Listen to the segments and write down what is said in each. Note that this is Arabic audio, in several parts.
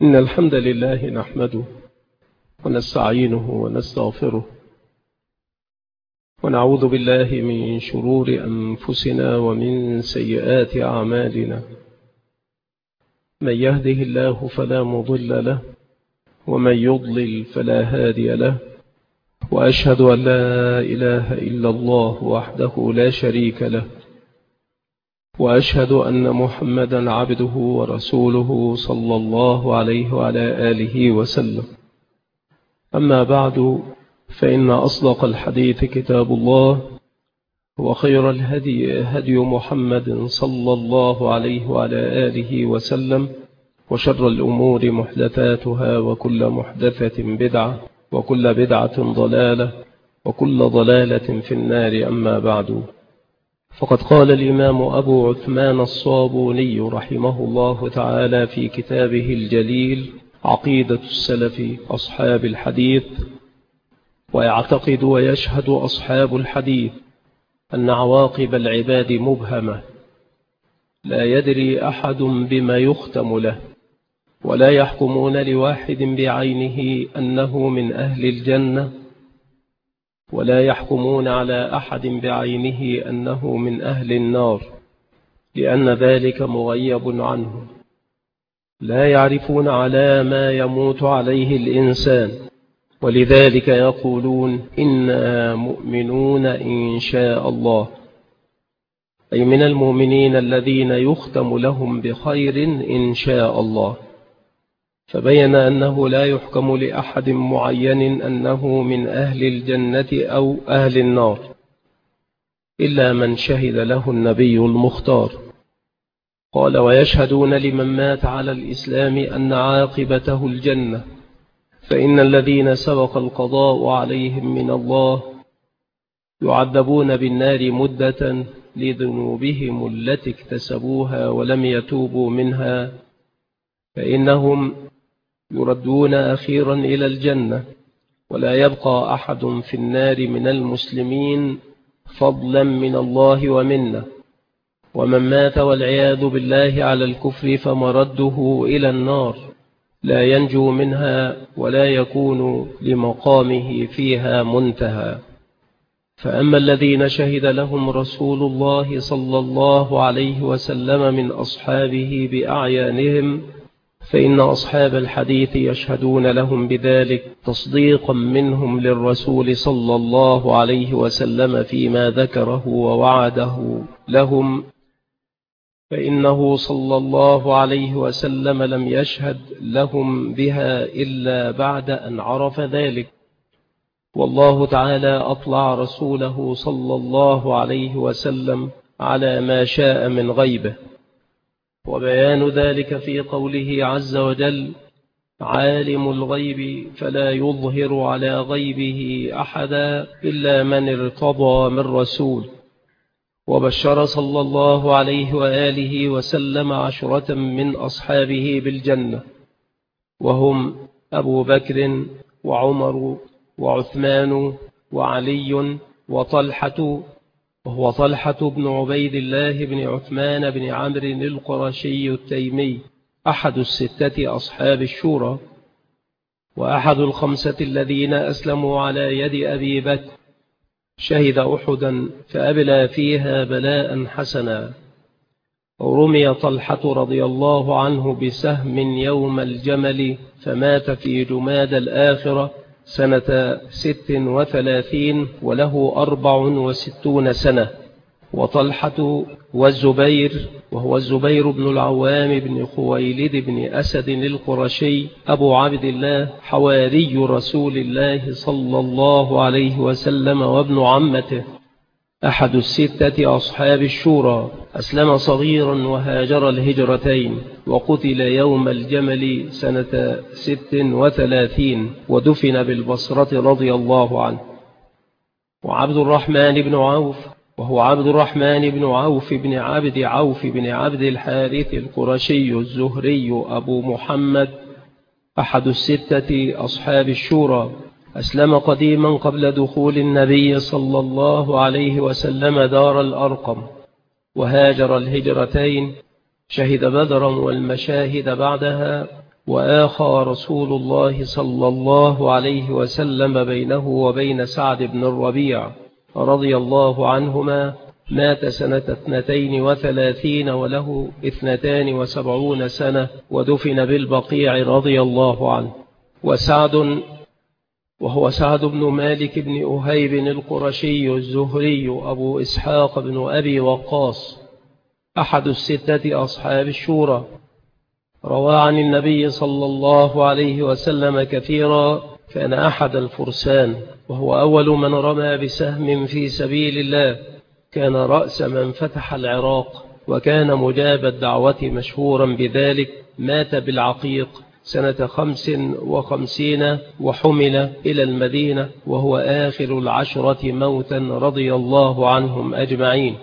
إن الحمد لله نحمده ونستعينه ونستغفره ونعوذ بالله من شرور أنفسنا ومن سيئات أعمالنا. من يهده الله فلا مضل له ومن يضلل فلا هادي له، وأشهد أن لا إله إلا الله وحده لا شريك له، وأشهد أن محمدا عبده ورسوله صلى الله عليه وعلى آله وسلم. أما بعد، فإن أصدق الحديث كتاب الله، وخير الهدي هدي محمد صلى الله عليه وعلى آله وسلم، وشر الأمور محدثاتها، وكل محدثة بدعة، وكل بدعة ضلالة، وكل ضلالة في النار. أما بعد، فقد قال الإمام أبو عثمان الصابوني رحمه الله تعالى في كتابه الجليل عقيدة السلف أصحاب الحديث: ويعتقد ويشهد أصحاب الحديث أن عواقب العباد مبهمة، لا يدري أحد بما يختم له، ولا يحكمون لواحد بعينه أنه من أهل الجنة، ولا يحكمون على أحد بعينه أنه من أهل النار، لأن ذلك مغيب عنه. لا يعرفون على ما يموت عليه الإنسان، ولذلك يقولون إنا مؤمنون إن شاء الله، أي من المؤمنين الذين يختم لهم بخير إن شاء الله. فبين أنه لا يحكم لأحد معين أنه من أهل الجنة أو أهل النار إلا من شهد له النبي المختار. قال: ويشهدون لمن مات على الإسلام أن عاقبته الجنة، فإن الذين سبق القضاء عليهم من الله يعذبون بالنار مدة لذنوبهم التي اكتسبوها ولم يتوبوا منها، فإنهم يردون أخيرا إلى الجنة، ولا يبقى أحد في النار من المسلمين فضلا من الله ومنه. ومن مات والعياذ بالله على الكفر فمرده إلى النار، لا ينجو منها ولا يكون لمقامه فيها منتهى. فأما الذين شهد لهم رسول الله صلى الله عليه وسلم من أصحابه بأعيانهم، فإن أصحاب الحديث يشهدون لهم بذلك تصديقا منهم للرسول صلى الله عليه وسلم فيما ذكره ووعده لهم، فإنه صلى الله عليه وسلم لم يشهد لهم بها إلا بعد أن عرف ذلك، والله تعالى أطلع رسوله صلى الله عليه وسلم على ما شاء من غيبه. وبيان ذلك في قوله عز وجل: عالم الغيب فلا يظهر على غيبه أحدا إلا من ارتضى من رسول. وبشر صلى الله عليه وآله وسلم 10 من أصحابه بالجنة، وهم أبو بكر وعمر وعثمان وعلي وطلحة، وهو طلحة بن عبيد الله بن عثمان بن عمرو القرشي التيمي، أحد 6 أصحاب الشورى، وأحد 5 الذين أسلموا على يد أبي بكر. شهد أحدا فأبلى فيها بلاء حسنا. ورمي طلحة رضي الله عنه بسهم يوم الجمل، فمات في جماد الآخرة سنة 36 وله 64 سنة. وطلحة والزبير، وهو الزبير بن العوام بن خويلد بن أسد القرشي أبو عبد الله، حواري رسول الله صلى الله عليه وسلم وابن عمته، أحد 6 أصحاب الشورى، أسلم صغيرا وهاجر الهجرتين، وقتل يوم الجمل سنة 36 ودفن بالبصرة رضي الله عنه. وعبد الرحمن بن عوف، وهو عبد الرحمن بن عوف بن عبد عوف بن عبد الحارث القرشي الزهري أبو محمد، أحد 6 أصحاب الشورى، أسلم قديما قبل دخول النبي صلى الله عليه وسلم دار الأرقم، وهاجر الهجرتين، شهد بدرا والمشاهد بعدها، وآخى رسول الله صلى الله عليه وسلم بينه وبين سعد بن الربيع رضي الله عنهما، مات سنة 32 وله 72 سنة، ودفن بالبقيع رضي الله عنه. وهو سعد بن مالك بن أهيب القرشي الزهري أبو إسحاق بن أبي وقاص، أحد الستة أصحاب الشورى، روى عن النبي صلى الله عليه وسلم كثيرا، كان أحد الفرسان، وهو أول من رمى بسهم في سبيل الله، كان رأس من فتح العراق، وكان مجاب الدعوة مشهورا بذلك. مات بالعقيق سنة 55 وحمل إلى المدينة، وهو آخر العشرة موتا رضي الله عنهم أجمعين.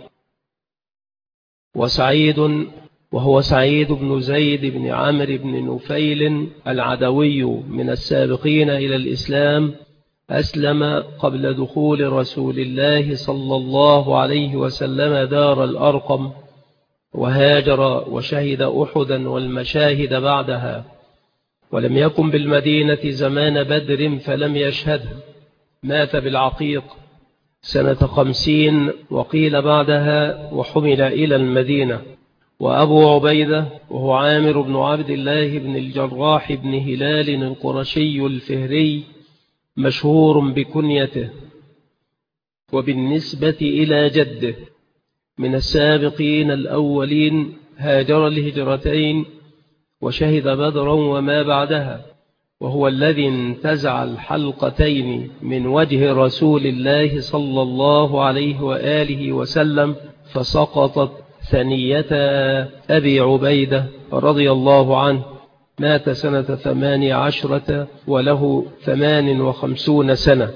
وهو سعيد بن زيد بن عمرو بن نفيل العدوي من السابقين إلى الإسلام، أسلم قبل دخول رسول الله صلى الله عليه وسلم دار الأرقم، وهاجر وشهد أحدا والمشاهد بعدها، ولم يكن بالمدينة زمان بدر فلم يشهده. مات بالعقيق سنة 50 وقيل بعدها، وحمل إلى المدينة. وأبو عبيدة وهو عامر بن عبد الله بن الجراح بن هلال القرشي الفهري، مشهور بكنيته. وبالنسبة إلى جده من السابقين الأولين، هاجر الهجرتين وشهد بدرا وما بعدها، وهو الذي انتزع الحلقتين من وجه رسول الله صلى الله عليه وآله وسلم، فسقطت ثنية أبي عبيدة رضي الله عنه. مات سنة 18 وله 58 سنة.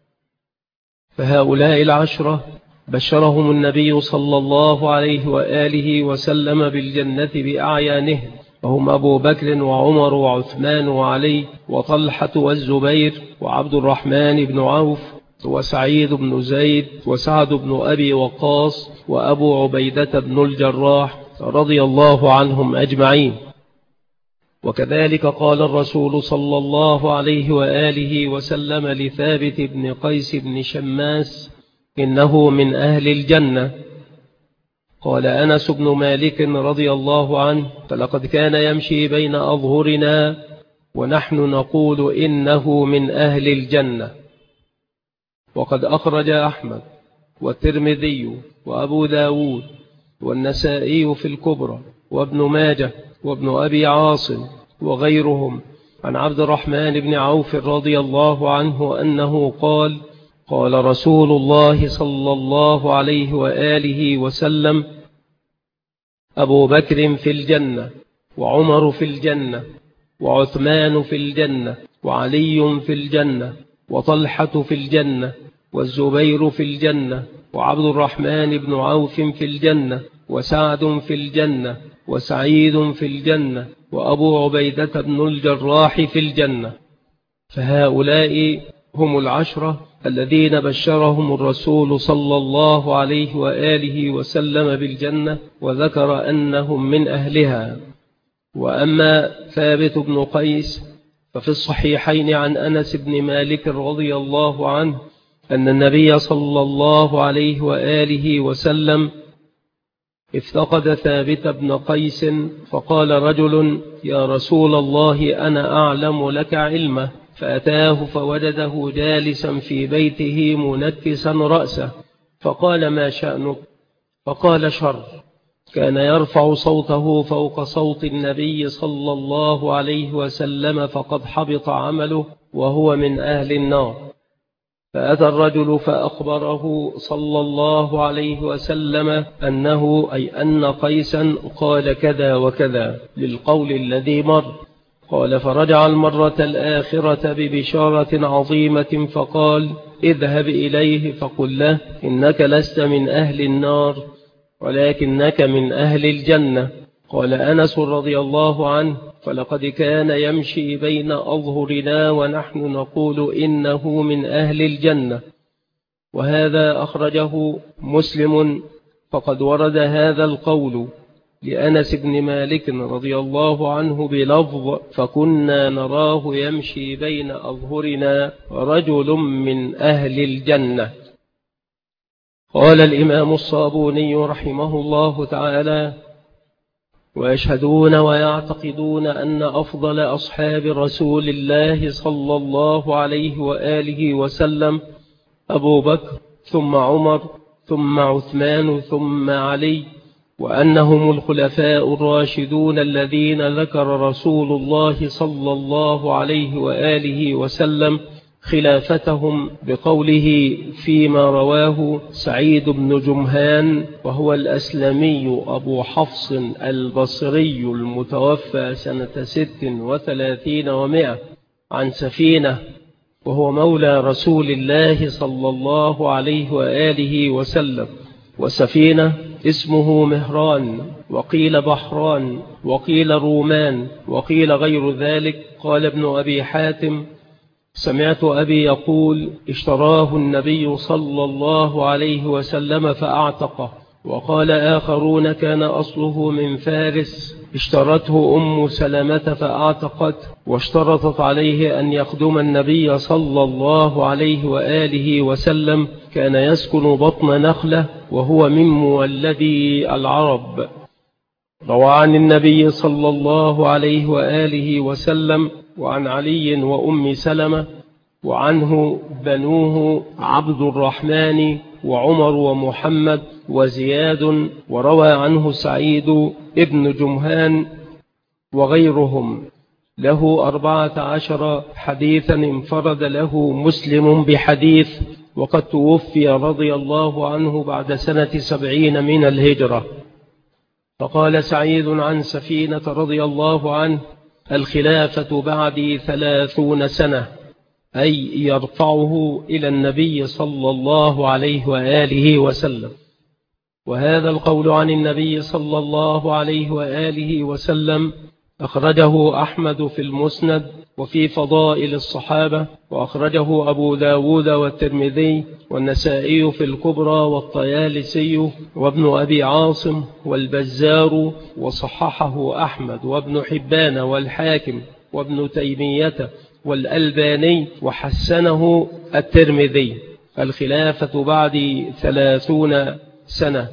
فهؤلاء العشرة بشرهم النبي صلى الله عليه وآله وسلم بالجنة بأعيانهم، وهم أبو بكر وعمر وعثمان وعلي وطلحة والزبير وعبد الرحمن بن عوف وسعيد بن زيد وسعد بن أبي وقاص وأبو عبيدة بن الجراح رضي الله عنهم أجمعين. وكذلك قال الرسول صلى الله عليه وآله وسلم لثابت بن قيس بن شماس: إنه من أهل الجنة. قال أنس بن مالك رضي الله عنه: فلقد كان يمشي بين أظهرنا ونحن نقول إنه من أهل الجنة. وقد أخرج أحمد والترمذي وأبو داود والنسائي في الكبرى وابن ماجه وابن أبي عاصم وغيرهم عن عبد الرحمن بن عوف رضي الله عنه أنه قال: قال رسول الله صلى الله عليه وآله وسلم: أبو بكر في الجنة، وعمر في الجنة، وعثمان في الجنة، وعلي في الجنة، وطلحة في الجنة، والزبير في الجنة، وعبد الرحمن بن عوف في الجنة، وسعد في الجنة، وسعيد في الجنة، وأبو عبيدة بن الجراح في الجنة. فهؤلاء هم العشرة الذين بشرهم الرسول صلى الله عليه وآله وسلم بالجنة، وذكر أنهم من أهلها. وأما ثابت بن قيس ففي الصحيحين عن أنس بن مالك رضي الله عنه أن النبي صلى الله عليه وآله وسلم افتقد ثابت بن قيس، فقال رجل: يا رسول الله، أنا أعلم لك علمه. فأتاه فوجده جالسا في بيته منكسا رأسه، فقال: ما شأنك؟ فقال: شر. كان يرفع صوته فوق صوت النبي صلى الله عليه وسلم، فقد حبط عمله وهو من أهل النار. فأتى الرجل فأخبره صلى الله عليه وسلم أنه أن قيسا قال كذا وكذا للقول الذي مر. قال: فرجع المرة الآخرة ببشارة عظيمة، فقال: اذهب إليه فقل له إنك لست من أهل النار ولكنك من أهل الجنة. قال أنس رضي الله عنه: فلقد كان يمشي بين أظهرنا ونحن نقول إنه من أهل الجنة. وهذا أخرجه مسلم، فقد ورد هذا القول لأنس بن مالك رضي الله عنه بلفظ: فكنا نراه يمشي بين أظهرنا رجل من أهل الجنة. قال الإمام الصابوني رحمه الله تعالى: ويشهدون ويعتقدون أن أفضل أصحاب رسول الله صلى الله عليه وآله وسلم أبو بكر ثم عمر ثم عثمان ثم علي، وأنهم الخلفاء الراشدون الذين ذكر رسول الله صلى الله عليه وآله وسلم خلافتهم بقوله فيما رواه سعيد بن جمهان، وهو الأسلمي أبو حفص البصري المتوفى سنة 36 و100 عن سفينة، وهو مولى رسول الله صلى الله عليه وآله وسلم. وسفينة اسمه مهران، وقيل بحران، وقيل رومان، وقيل غير ذلك. قال ابن أبي حاتم: سمعت أبي يقول: اشتراه النبي صلى الله عليه وسلم فأعتقه. وقال آخرون: كان أصله من فارس، اشترته أم سلمة فأعتقت، واشترطت عليه أن يخدم النبي صلى الله عليه وآله وسلم. كان يسكن بطن نخلة، وهو من مولدي العرب. روى عن النبي صلى الله عليه وآله وسلم وعن علي وأم سلمة، وعنه بنوه عبد الرحمن وعمر ومحمد وزياد، وروى عنه سعيد ابن جمهان وغيرهم. له 14 حديثا انفرد له مسلم بحديث، وقد توفي رضي الله عنه بعد سنة 70 من الهجرة. فقال سعيد عن سفينة رضي الله عنه: الخلافة بعدي 30 سنة، أي يرفعه إلى النبي صلى الله عليه وآله وسلم. وهذا القول عن النبي صلى الله عليه وآله وسلم أخرجه أحمد في المسند وفي فضائل الصحابة، وأخرجه أبو داود والترمذي والنسائي في الكبرى والطيالسي وابن أبي عاصم والبزار، وصححه أحمد وابن حبان والحاكم وابن تيمية والألباني، وحسنه الترمذي. الخلافة بعد 30 سنة.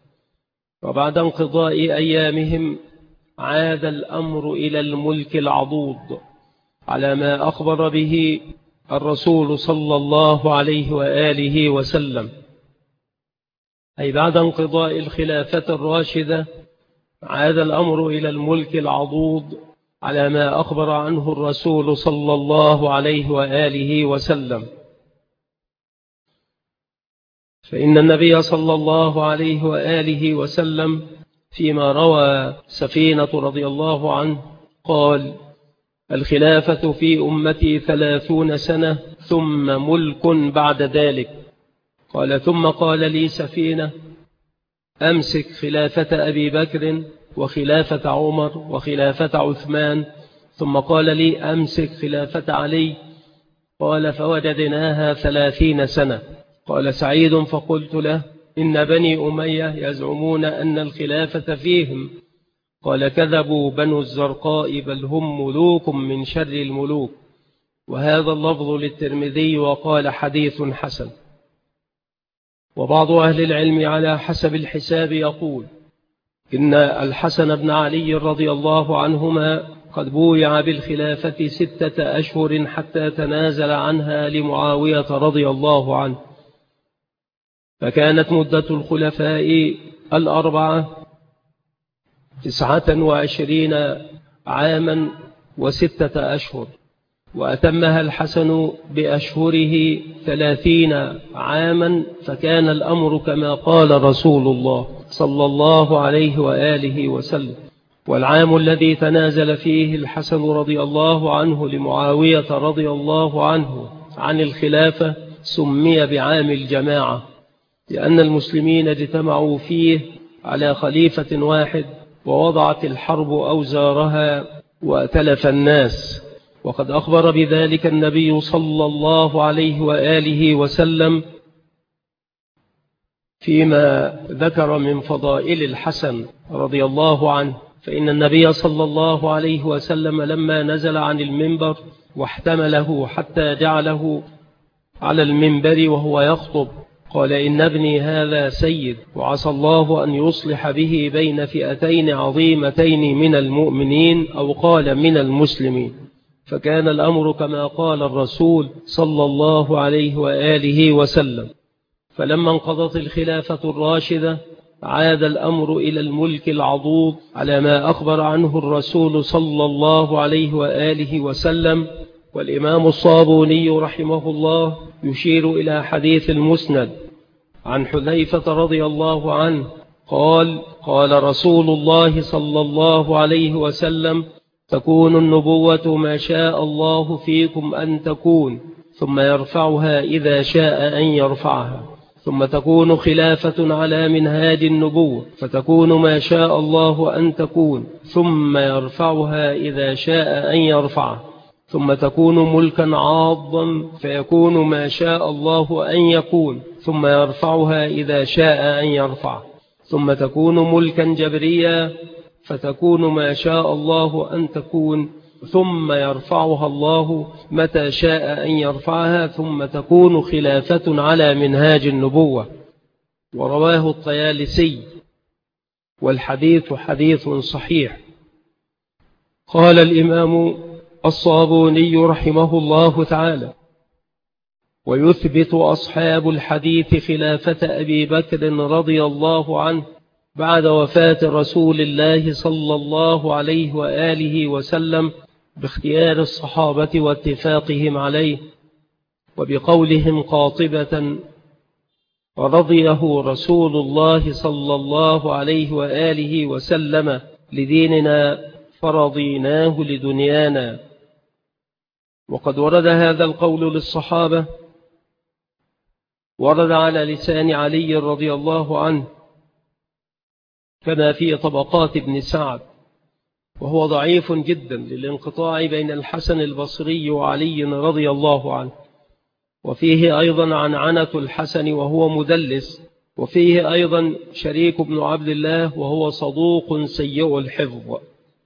وبعد انقضاء أيامهم عاد الأمر إلى الملك العضوض على ما أخبر به الرسول صلى الله عليه وآله وسلم، أي بعد انقضاء الخلافة الراشدة عاد الأمر إلى الملك العضوض على ما أخبر عنه الرسول صلى الله عليه وآله وسلم. فإن النبي صلى الله عليه وآله وسلم فيما روى سفينة رضي الله عنه قال: الخلافة في أمتي 30 سنة ثم ملك بعد ذلك. قال: ثم قال لي سفينة: أمسك خلافة أبي بكر وخلافة عمر وخلافة عثمان. ثم قال لي: أمسك خلافة علي. قال: فوجدناها 30 سنة. قال سعيد: فقلت له: إن بني أمية يزعمون أن الخلافة فيهم. قال: كذبوا بنو الزرقاء، بل هم ملوك من شر الملوك. وهذا اللفظ للترمذي، وقال: حديث حسن. وبعض أهل العلم على حسب الحساب يقول إن الحسن بن علي رضي الله عنهما قد بويع بالخلافة 6 أشهر حتى تنازل عنها لمعاوية رضي الله عنه، فكانت مدة الخلفاء 4 29 عاما و6 أشهر، وأتمها الحسن بأشهره 30 عاما، فكان الأمر كما قال رسول الله صلى الله عليه وآله وسلم. والعام الذي تنازل فيه الحسن رضي الله عنه لمعاوية رضي الله عنه عن الخلافة سمي بعام الجماعة، لأن المسلمين اجتمعوا فيه على خليفة واحد، ووضعت الحرب أوزارها وأتلف الناس. وقد أخبر بذلك النبي صلى الله عليه وآله وسلم فيما ذكر من فضائل الحسن رضي الله عنه، فإن النبي صلى الله عليه وسلم لما نزل عن المنبر واحتمله حتى جعله على المنبر وهو يخطب قال: إن ابني هذا سيد، وعسى الله أن يصلح به بين فئتين عظيمتين من المؤمنين، أو قال من المسلمين. فكان الأمر كما قال الرسول صلى الله عليه وآله وسلم. فلما انقضت الخلافة الراشدة عاد الأمر إلى الملك العضوض على ما أخبر عنه الرسول صلى الله عليه وآله وسلم. والإمام الصابوني رحمه الله يشير إلى حديث المسند عن حذيفة رضي الله عنه قال: قال رسول الله صلى الله عليه وسلم: تكون النبوة ما شاء الله فيكم أن تكون، ثم يرفعها إذا شاء أن يرفعها، ثم تكون خلافة على منهاج النبوة فتكون ما شاء الله أن تكون، ثم يرفعها إذا شاء أن يرفعها، ثم تكون ملكا عاضا فيكون ما شاء الله أن يكون، ثم يرفعها إذا شاء أن يرفع، ثم تكون ملكا جبريا فتكون ما شاء الله أن تكون، ثم يرفعها الله متى شاء أن يرفعها، ثم تكون خلافة على منهاج النبوة. ورواه الطيالسي، والحديث حديث صحيح. قال الإمام الصابوني رحمه الله تعالى: ويثبت أصحاب الحديث خلافة أبي بكر رضي الله عنه بعد وفاة رسول الله صلى الله عليه وآله وسلم باختيار الصحابة واتفاقهم عليه، وبقولهم قاطبة: رضيه رسول الله صلى الله عليه وآله وسلم لديننا فرضيناه لدنيانا. وقد ورد هذا القول للصحابة، ورد على لسان علي رضي الله عنه كما في طبقات ابن سعد، وهو ضعيف جدا للانقطاع بين الحسن البصري وعلي رضي الله عنه. وفيه أيضا عنعنة الحسن وهو مدلس، وفيه أيضا شريك بن عبد الله وهو صدوق سيء الحفظ.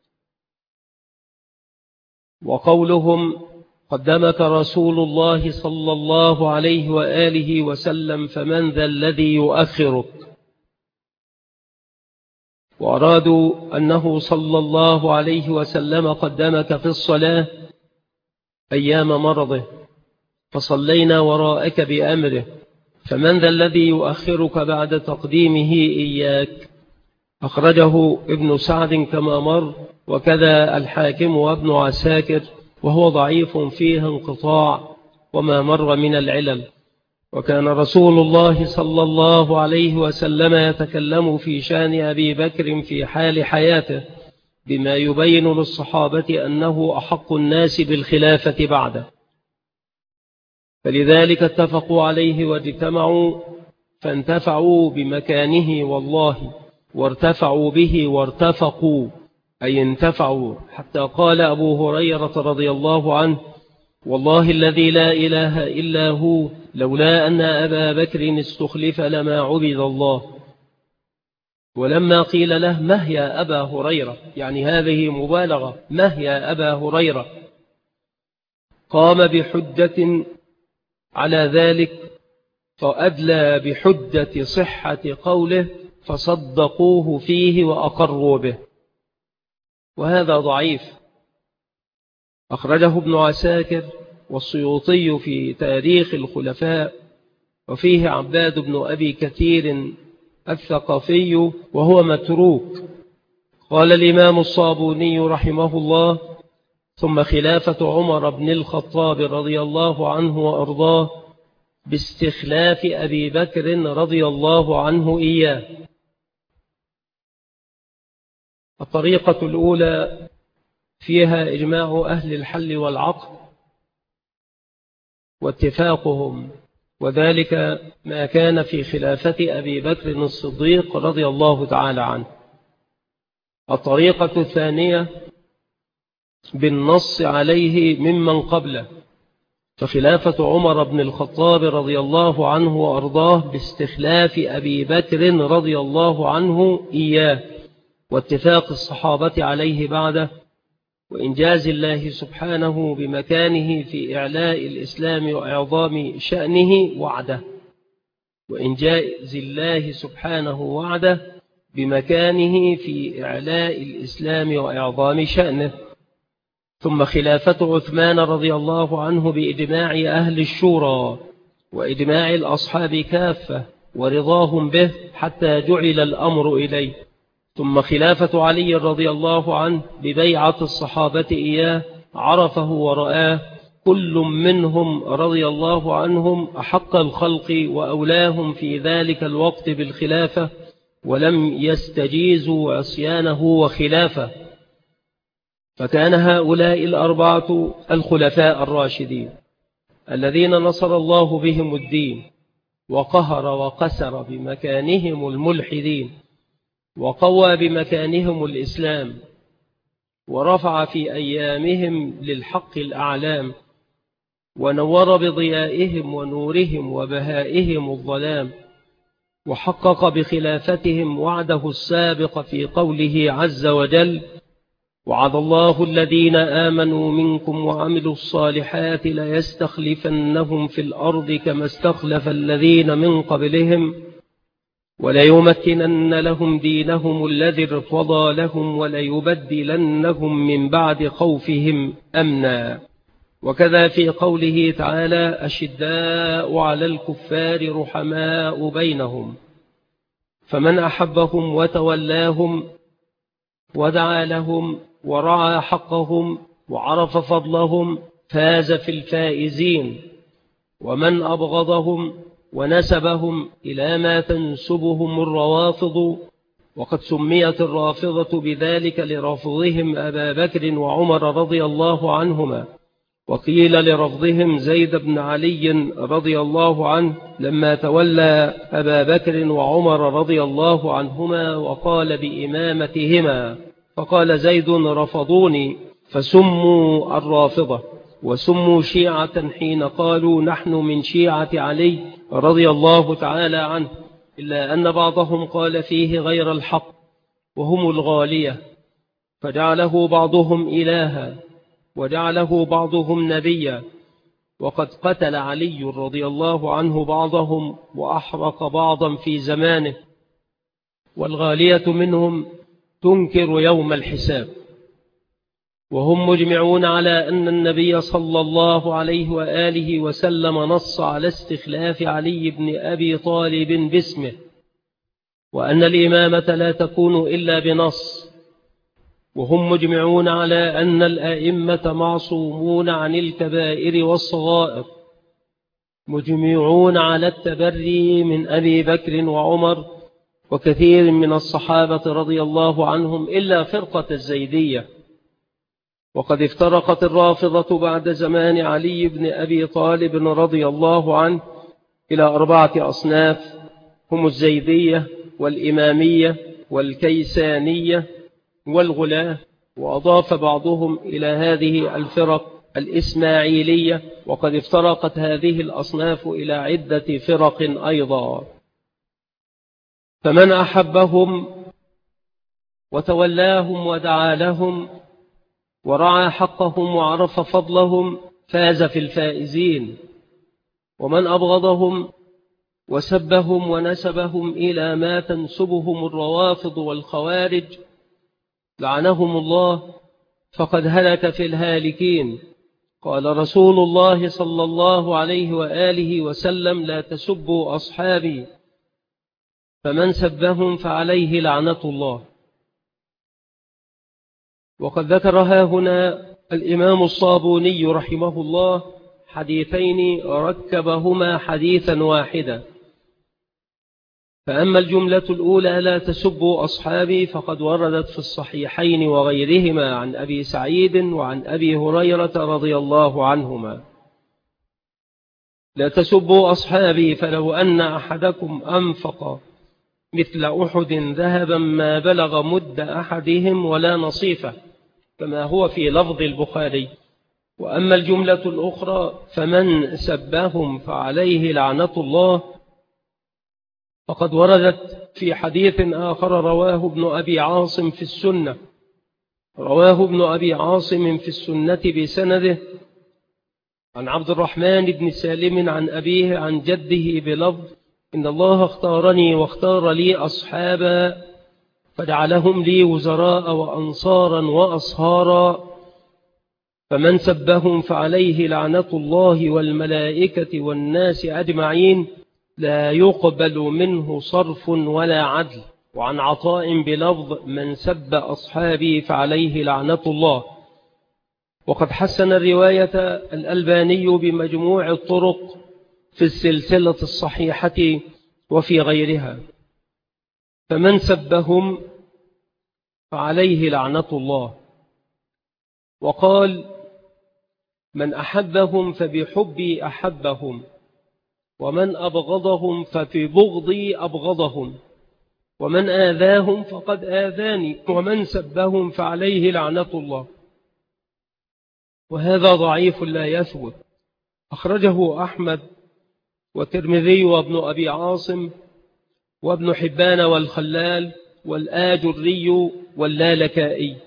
وقولهم: قدمك رسول الله صلى الله عليه وآله وسلم فمن ذا الذي يؤخرك، وأرادوا أنه صلى الله عليه وسلم قدمك في الصلاة أيام مرضه فصلينا وراءك بأمره، فمن ذا الذي يؤخرك بعد تقديمه إياك. أخرجه ابن سعد كما مر، وكذا الحاكم وابن عساكر، وهو ضعيف فيه انقطاع وما مر من العلل. وكان رسول الله صلى الله عليه وسلم يتكلم في شأن أبي بكر في حال حياته بما يبين للصحابة أنه أحق الناس بالخلافة بعده، فلذلك اتفقوا عليه واجتمعوا فانتفعوا بمكانه والله، وارتفعوا به وارتفقوا أي انتفعوا، حتى قال أبو هريرة رضي الله عنه: والله الذي لا إله إلا هو لولا أن أبا بكر استخلف لما عبد الله. ولما قيل له: مه يا أبا هريرة، يعني هذه مبالغة، مه يا أبا هريرة، قام بحجة على ذلك فأدلى بحجة صحة قوله فصدقوه فيه وأقروا به، وهذا ضعيف. أخرجه ابن عساكر والسيوطي في تاريخ الخلفاء، وفيه عباد بن أبي كثير الثقفي وهو متروك. قال الإمام الصابوني رحمه الله: ثم خلافة عمر بن الخطاب رضي الله عنه وأرضاه باستخلاف أبي بكر رضي الله عنه إياه. الطريقة الأولى فيها إجماع أهل الحل والعقد واتفاقهم، وذلك ما كان في خلافة أبي بكر الصديق رضي الله تعالى عنه. الطريقة الثانية بالنص عليه ممن قبله، فخلافة عمر بن الخطاب رضي الله عنه وأرضاه باستخلاف أبي بكر رضي الله عنه إياه، واتفاق الصحابة عليه بعده، وإنجاز الله سبحانه بمكانه في إعلاء الإسلام وإعظام شأنه وعده، وإنجاز الله سبحانه وعده بمكانه في إعلاء الإسلام وإعظام شأنه. ثم خلافة عثمان رضي الله عنه بإجماع أهل الشورى وإجماع الأصحاب كافة ورضاهم به حتى جعل الأمر إليه. ثم خلافة علي رضي الله عنه ببيعة الصحابة إياه، عرفه ورآه كل منهم رضي الله عنهم أحق الخلق وأولاهم في ذلك الوقت بالخلافة، ولم يستجيزوا عصيانه وخلافه. فكان هؤلاء الأربعة الخلفاء الراشدين الذين نصر الله بهم الدين، وقهر وقسر بمكانهم الملحدين، وقوى بمكانهم الإسلام، ورفع في أيامهم للحق الأعلام، ونور بضيائهم ونورهم وبهائهم الظلام، وحقق بخلافتهم وعده السابق في قوله عز وجل: وعد الله الذين آمنوا منكم وعملوا الصالحات ليستخلفنهم في الأرض كما استخلف الذين من قبلهم وليمكنن لهم دينهم الذي ارتضى لهم وليبدلنهم من بعد خوفهم أمنا. وكذا في قوله تعالى: أشداء على الكفار رحماء بينهم، فمن أحبهم وتولاهم ودعا لهم ورعى حقهم وعرف فضلهم فاز في الفائزين، ومن أبغضهم ونسبهم إلى ما تنسبهم الروافض، وقد سميت الرافضة بذلك لرفضهم أبا بكر وعمر رضي الله عنهما، وقيل لرفضهم زيد بن علي رضي الله عنه لما تولى أبا بكر وعمر رضي الله عنهما وقال بإمامتهما، فقال زيد: رفضوني فسموا الرافضة، وسموا شيعة حين قالوا نحن من شيعة علي رضي الله تعالى عنه، إلا أن بعضهم قال فيه غير الحق وهم الغالية، فجعله بعضهم إلها وجعله بعضهم نبيا، وقد قتل علي رضي الله عنه بعضهم وأحرق بعضا في زمانه، والغالية منهم تنكر يوم الحساب، وهم مجمعون على أن النبي صلى الله عليه وآله وسلم نص على استخلاف علي بن أبي طالب باسمه، وأن الإمامة لا تكون إلا بنص، وهم مجمعون على أن الأئمة معصومون عن الكبائر والصغائر، مجمعون على التبري من أبي بكر وعمر وكثير من الصحابة رضي الله عنهم إلا فرقة الزيدية. وقد افترقت الرافضة بعد زمان علي بن أبي طالب رضي الله عنه إلى 4 أصناف، هم الزيدية والإمامية والكيسانية والغلاة، وأضاف بعضهم إلى هذه الفرق الإسماعيلية، وقد افترقت هذه الأصناف إلى عدة فرق أيضا. فمن أحبهم وتولاهم ودعا لهم ورعى حقهم وعرف فضلهم فاز في الفائزين، ومن أبغضهم وسبهم ونسبهم إلى ما تنسبهم الروافض والخوارج لعنهم الله فقد هلك في الهالكين. قال رسول الله صلى الله عليه وآله وسلم: لا تسبوا أصحابي، فمن سبهم فعليه لعنة الله. وقد ذكر هنا الإمام الصابوني رحمه الله حديثين ركبهما حديثا واحدا. فأما الجملة الأولى: لا تسبوا أصحابي، فقد وردت في الصحيحين وغيرهما عن أبي سعيد وعن أبي هريرة رضي الله عنهما: لا تسبوا أصحابي، فلو أن أحدكم أنفق مثل أحد ذهبا ما بلغ مد أحدهم ولا نصيفه، كما هو في لفظ البخاري. وأما الجملة الأخرى فمن سبهم فعليه لعنة الله، فقد وردت في حديث آخر رواه ابن أبي عاصم في السنة، في السنة بسنده عن عبد الرحمن بن سالم عن أبيه عن جده بلفظ: إن الله اختارني واختار لي أصحابا فجعلهم لي وزراء وأنصارا وأصهارا، فمن سبهم فعليه لعنة الله والملائكة والناس أجمعين، لا يقبل منه صرف ولا عدل. وعن عطاء بلفظ: من سب أصحابي فعليه لعنة الله. وقد حسن الرواية الألباني بمجموع الطرق في السلسلة الصحيحة وفي غيرها. فمن سبهم فعليه لعنة الله. وقال: من أحبهم فبحبي أحبهم، ومن أبغضهم ففي بغضي أبغضهم، ومن آذاهم فقد آذاني، ومن سبهم فعليه لعنة الله. وهذا ضعيف لا يثبت، أخرجه أحمد والترمذي وابن أبي عاصم وابن حبان والخلال والآجري واللالكائي.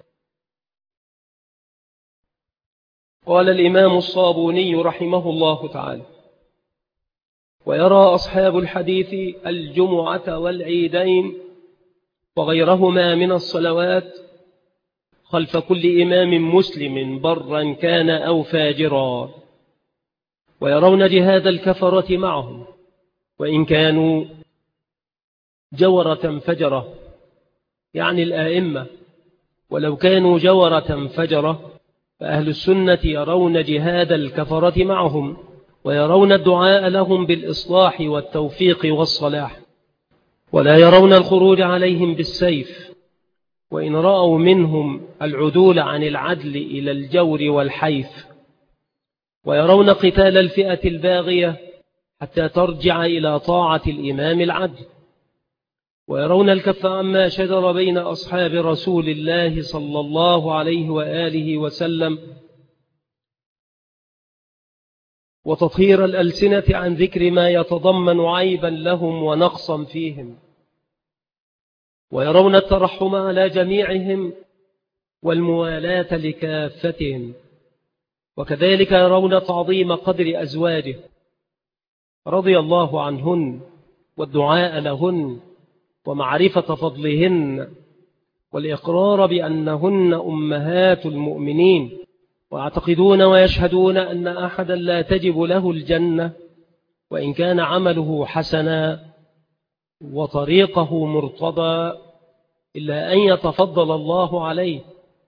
قال الإمام الصابوني رحمه الله تعالى: ويرى أصحاب الحديث الجمعة والعيدين وغيرهما من الصلوات خلف كل إمام مسلم برا كان أو فاجرا، ويرون جهاد الكفرة معهم وإن كانوا جورة فجرة، يعني الآئمة، ولو كانوا جورة فجرة فأهل السنة يرون جهاد الكفرة معهم، ويرون الدعاء لهم بالإصلاح والتوفيق والصلاح، ولا يرون الخروج عليهم بالسيف، وإن رأوا منهم العدول عن العدل إلى الجور والحيف، ويرون قتال الفئة الباغية حتى ترجع إلى طاعة الإمام العدل، ويرون الكف عما شجر بين أصحاب رسول الله صلى الله عليه وآله وسلم، وتطهير الألسنة عن ذكر ما يتضمن عيبا لهم ونقصا فيهم، ويرون الترحم على جميعهم والموالاة لكافتهم، وكذلك يرون تعظيم قدر أزواجه رضي الله عنهن والدعاء لهن ومعرفة فضلهن والإقرار بأنهن أمهات المؤمنين، ويعتقدون ويشهدون أن أحدا لا تجب له الجنة وإن كان عمله حسنا وطريقه مرتضى، إلا أن يتفضل الله عليه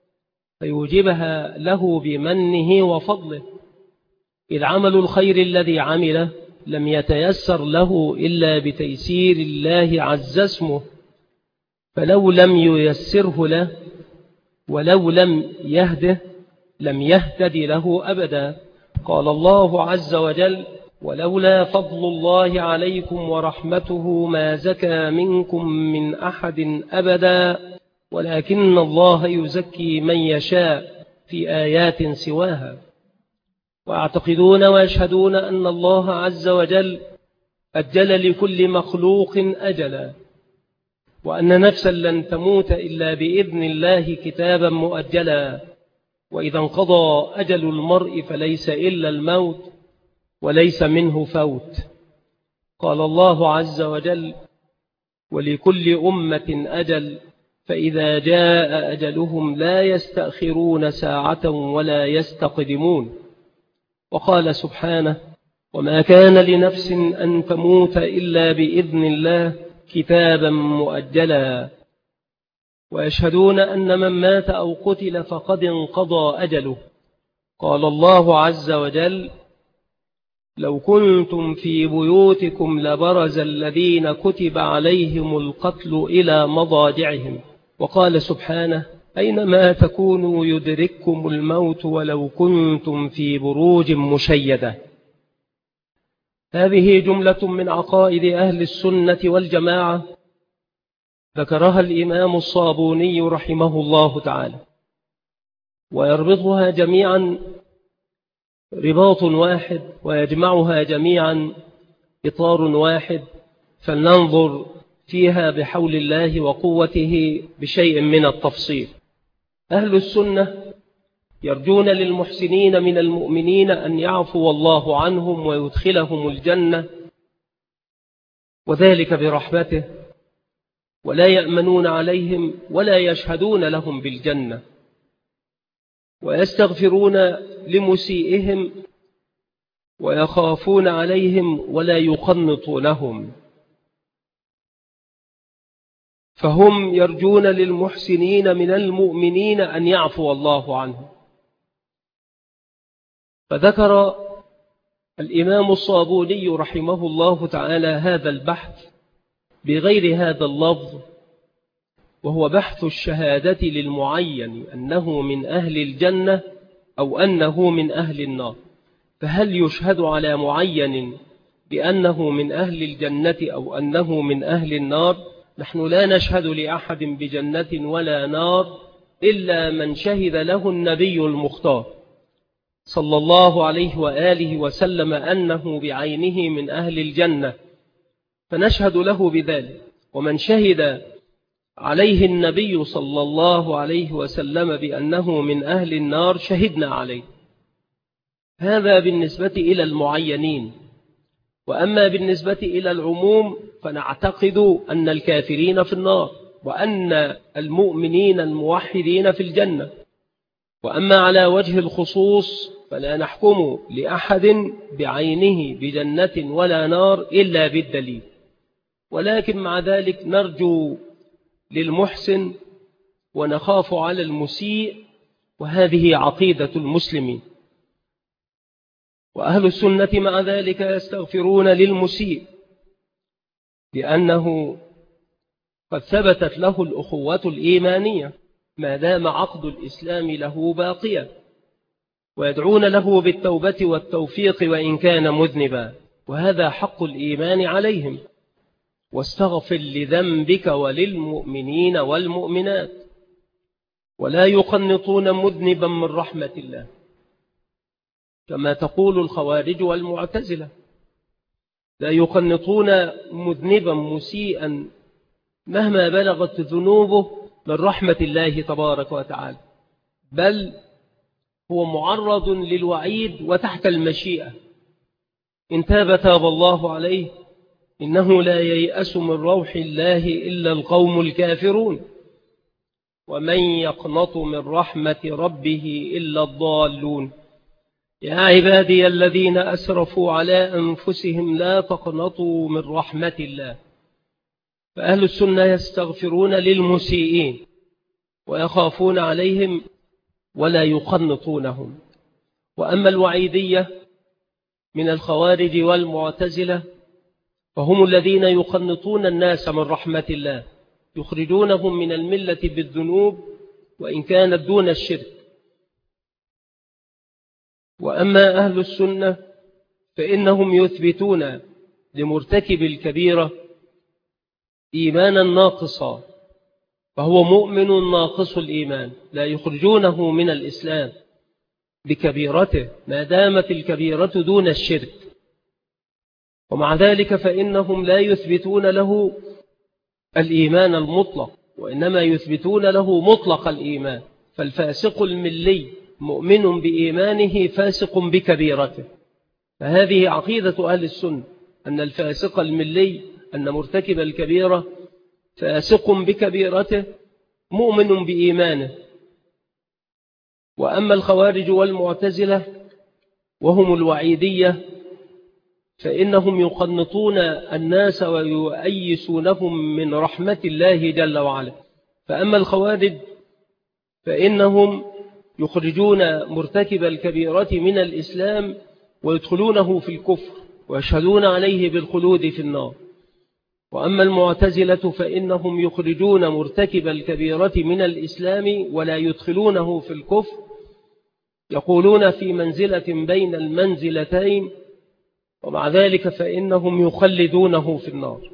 فيوجبها له بمنه وفضله، إذ عمل الخير الذي عمله لم يتيسر له إلا بتيسير الله عز اسمه، فلو لم ييسره له ولو لم يهده لم يهتد له أبدا. قال الله عز وجل: ولولا فضل الله عليكم ورحمته ما زكى منكم من أحد أبدا ولكن الله يزكي من يشاء في آيات سواها. ويعتقدون ويشهدون أن الله عز وجل أجل لكل مخلوق أجلا، وأن نفسا لن تموت إلا بإذن الله كتابا مؤجلا، وإذا انقضى أجل المرء فليس إلا الموت وليس منه فوت. قال الله عز وجل: ولكل أمة أجل فإذا جاء أجلهم لا يستأخرون ساعة ولا يستقدمون. وقال سبحانه: وما كان لنفس أن تموت إلا بإذن الله كتابا مؤجلا. ويشهدون أن من مات أو قتل فقد انقضى أجله. قال الله عز وجل: لو كنتم في بيوتكم لبرز الذين كتب عليهم القتل إلى مضاجعهم. وقال سبحانه: أينما تكونوا يدرككم الموت ولو كنتم في بروج مشيدة. هذه جملة من عقائد أهل السنة والجماعة ذكرها الإمام الصابوني رحمه الله تعالى، ويربطها جميعا رباط واحد ويجمعها جميعا إطار واحد، فلننظر فيها بحول الله وقوته بشيء من التفصيل. أهل السنة يرجون للمحسنين من المؤمنين أن يعفو الله عنهم ويدخلهم الجنة، وذلك برحمته، ولا يأمنون عليهم ولا يشهدون لهم بالجنة، ويستغفرون لمسيئهم ويخافون عليهم ولا يقنطوا لهم. فهم يرجون للمحسنين من المؤمنين أن يعفو الله عنهم. فذكر الإمام الصابوني رحمه الله تعالى هذا البحث بغير هذا اللفظ، وهو بحث الشهادة للمعين أنه من أهل الجنة أو أنه من أهل النار. فهل يشهد على معين بأنه من أهل الجنة أو أنه من أهل النار؟ نحن لا نشهد لأحد بجنة ولا نار إلا من شهد له النبي المختار صلى الله عليه وآله وسلم أنه بعينه من أهل الجنة، فنشهد له بذلك. ومن شهد عليه النبي صلى الله عليه وسلم بأنه من أهل النار شهدنا عليه. هذا بالنسبة إلى المعينين. وأما بالنسبة إلى العموم فنعتقد أن الكافرين في النار، وأن المؤمنين الموحدين في الجنة. وأما على وجه الخصوص فلا نحكم لأحد بعينه بجنة ولا نار إلا بالدليل، ولكن مع ذلك نرجو للمحسن ونخاف على المسيء، وهذه عقيدة المسلمين. وأهل السنة مع ذلك يستغفرون للمسيء لأنه قد ثبتت له الأخوة الإيمانية ما دام عقد الإسلام له باقيا، ويدعون له بالتوبة والتوفيق وإن كان مذنبا، وهذا حق الإيمان عليهم. واستغفر لذنبك وللمؤمنين والمؤمنات، ولا يقنطون مذنبا من رحمة الله كما تقول الخوارج والمعتزلة، لا يقنطون مذنبا مسيئا مهما بلغت ذنوبه من رحمة الله تبارك وتعالى، بل هو معرض للوعيد وتحت المشيئة. إن تاب تاب الله عليه، إنه لا ييأس من روح الله إلا القوم الكافرون، ومن يقنط من رحمة ربه إلا الضالون. يا عبادي الذين أسرفوا على أنفسهم لا تقنطوا من رحمة الله. فأهل السنة يستغفرون للمسيئين ويخافون عليهم ولا يقنطونهم. وأما الوعيدية من الخوارج والمعتزلة فهم الذين يقنطون الناس من رحمة الله، يخرجونهم من الملة بالذنوب وإن كانت دون الشرك. وأما أهل السنة فإنهم يثبتون لمرتكب الكبيرة إيمانا ناقصا، فهو مؤمن ناقص الإيمان، لا يخرجونه من الإسلام بكبيرته ما دامت الكبيرة دون الشرك. ومع ذلك فإنهم لا يثبتون له الإيمان المطلق، وإنما يثبتون له مطلق الإيمان. فالفاسق الملي مؤمن بإيمانه فاسق بكبيرته. فهذه عقيدة أهل السنة، أن الفاسق الملي، أن مرتكب الكبيرة فاسق بكبيرته مؤمن بإيمانه. وأما الخوارج والمعتزلة وهم الوعيدية فإنهم يقنطون الناس ويؤيسونهم من رحمة الله جل وعلا. فأما الخوارج فإنهم يخرجون مرتكب الكبيرة من الإسلام ويدخلونه في الكفر ويشهدون عليه بالخلود في النار. وأما المعتزلة فإنهم يخرجون مرتكب الكبيرة من الإسلام ولا يدخلونه في الكفر، يقولون في منزلة بين المنزلتين، ومع ذلك فإنهم يخلدونه في النار.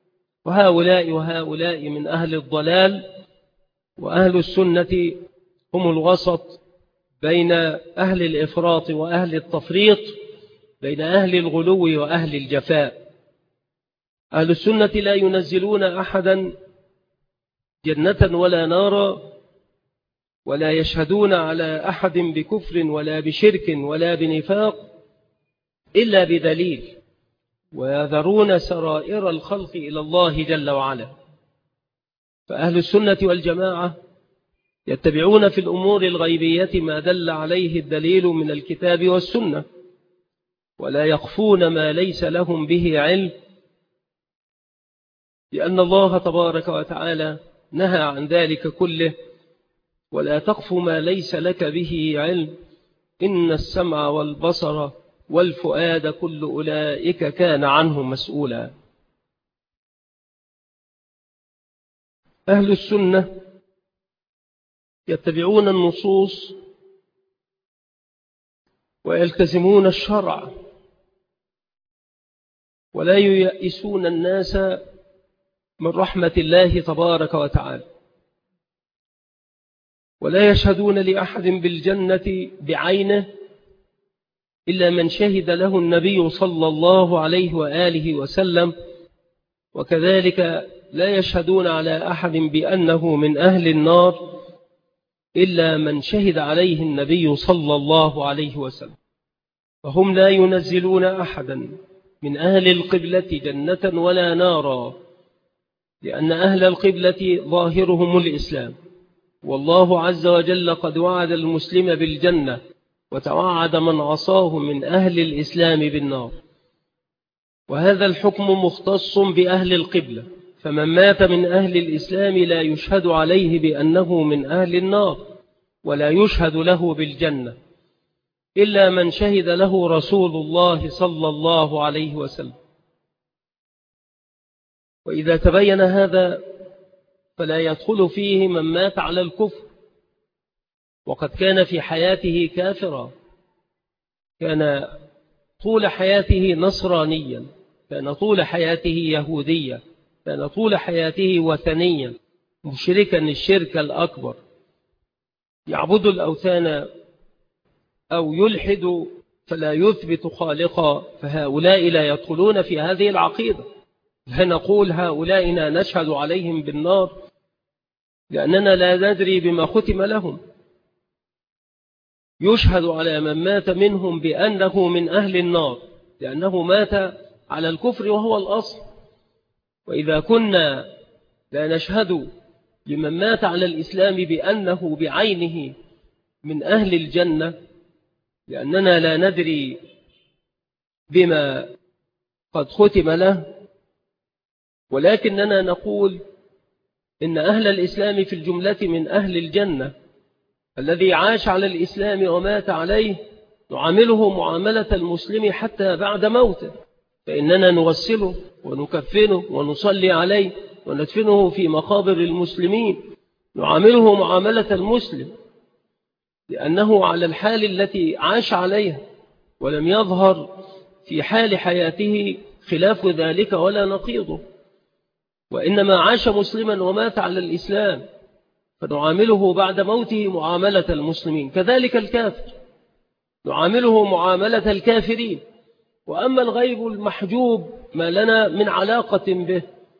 وهؤلاء من أهل الضلال، وأهل السنة هم الوسط بين أهل الإفراط وأهل التفريط، بين أهل الغلو وأهل الجفاء. أهل السنة لا ينزلون أحدا جنة ولا نارا، ولا يشهدون على أحد بكفر ولا بشرك ولا بنفاق إلا بدليل، ويذرون سرائر الخلق إلى الله جل وعلا. فأهل السنة والجماعة يتبعون في الأمور الغيبية ما دل عليه الدليل من الكتاب والسنة، ولا يخفون ما ليس لهم به علم، لأن الله تبارك وتعالى نهى عن ذلك كله: ولا تقف ما ليس لك به علم إن السمع والبصر والفؤاد كل أولئك كان عنه مسؤولا. أهل السنة يتبعون النصوص ويلتزمون الشرع، ولا ييأسون الناس من رحمة الله تبارك وتعالى، ولا يشهدون لأحد بالجنة بعينه إلا من شهد له النبي صلى الله عليه وآله وسلم، وكذلك لا يشهدون على أحد بأنه من أهل النار إلا من شهد عليه النبي صلى الله عليه وسلم. فهم لا ينزلون أحدا من أهل القبلة جنة ولا نارا، لأن أهل القبلة ظاهرهم الإسلام، والله عز وجل قد وعد المسلم بالجنة، وتوعد من عصاه من أهل الإسلام بالنار. وهذا الحكم مختص بأهل القبلة، فمن مات من أهل الإسلام لا يشهد عليه بأنه من أهل النار، ولا يشهد له بالجنة إلا من شهد له رسول الله صلى الله عليه وسلم. وإذا تبين هذا فلا يدخل فيه من مات على الكفر وقد كان في حياته كافرا، كان طول حياته نصرانيا، كان طول حياته يهوديا، كان طول حياته وثنيا مشركا الشرك الأكبر، يعبد الأوثان أو يلحد فلا يثبت خالقا، فهؤلاء لا يدخلون في هذه العقيدة. لا نقول هؤلاء نشهد عليهم بالنار لأننا لا ندري بما ختم لهم. يشهد على من مات منهم بأنه من أهل النار لأنه مات على الكفر وهو الأصل. وإذا كنا لا نشهد لمن مات على الإسلام بأنه بعينه من أهل الجنة لأننا لا ندري بما قد ختم له، ولكننا نقول إن أهل الإسلام في الجملة من أهل الجنة. الذي عاش على الإسلام ومات عليه نعامله معاملة المسلم حتى بعد موته، فإننا نغسله ونكفنه ونصلي عليه وندفنه في مقابر المسلمين، نعامله معاملة المسلم لأنه على الحال التي عاش عليها، ولم يظهر في حال حياته خلاف ذلك ولا نقيضه، وإنما عاش مسلما ومات على الإسلام، فنعامله بعد موته معاملة المسلمين. كذلك الكافر نعامله معاملة الكافرين. وأما الغيب المحجوب ما لنا من علاقة به.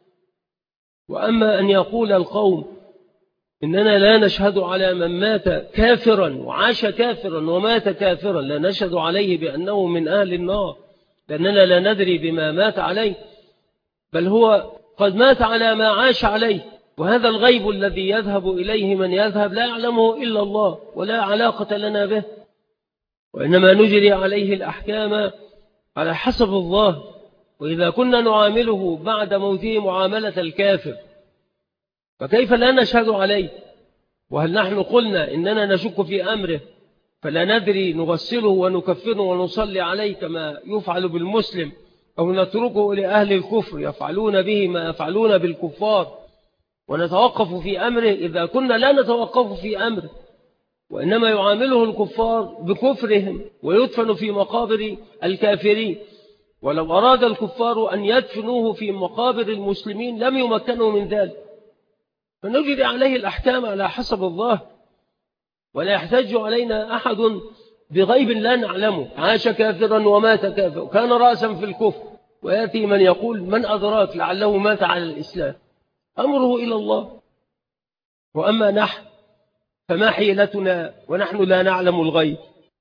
وأما أن يقول القوم إننا لا نشهد على من مات كافرا وعاش كافرا ومات كافرا، لا نشهد عليه بأنه من أهل النار لأننا لا ندري بما مات عليه، بل هو قد مات على ما عاش عليه. وهذا الغيب الذي يذهب إليه من يذهب لا يعلمه إلا الله ولا علاقة لنا به، وإنما نجري عليه الأحكام على حسب الله. وإذا كنا نعامله بعد موته معاملة الكافر فكيف لا نشهد عليه؟ وهل نحن قلنا إننا نشك في أمره فلا ندري نغسله ونكفنه ونصلي عليه كما يفعل بالمسلم، أو نتركه لأهل الكفر يفعلون به ما يفعلون بالكفار ونتوقف في أمره؟ إذا كنا لا نتوقف في أمره وإنما يعامله الكفار بكفرهم ويدفن في مقابر الكافرين، ولو أراد الكفار أن يدفنوه في مقابر المسلمين لم يمكنوا من ذلك، فنجري عليه الأحكام على حسب الله. ولا يحتج علينا أحد بغيب لا نعلمه. عاش كافرا ومات كافرا، كان رأسا في الكفر، ويأتي من يقول من أدراك لعله مات على الإسلام. أمره إلى الله. وأما نحن فما حيلتنا ونحن لا نعلم الغيب؟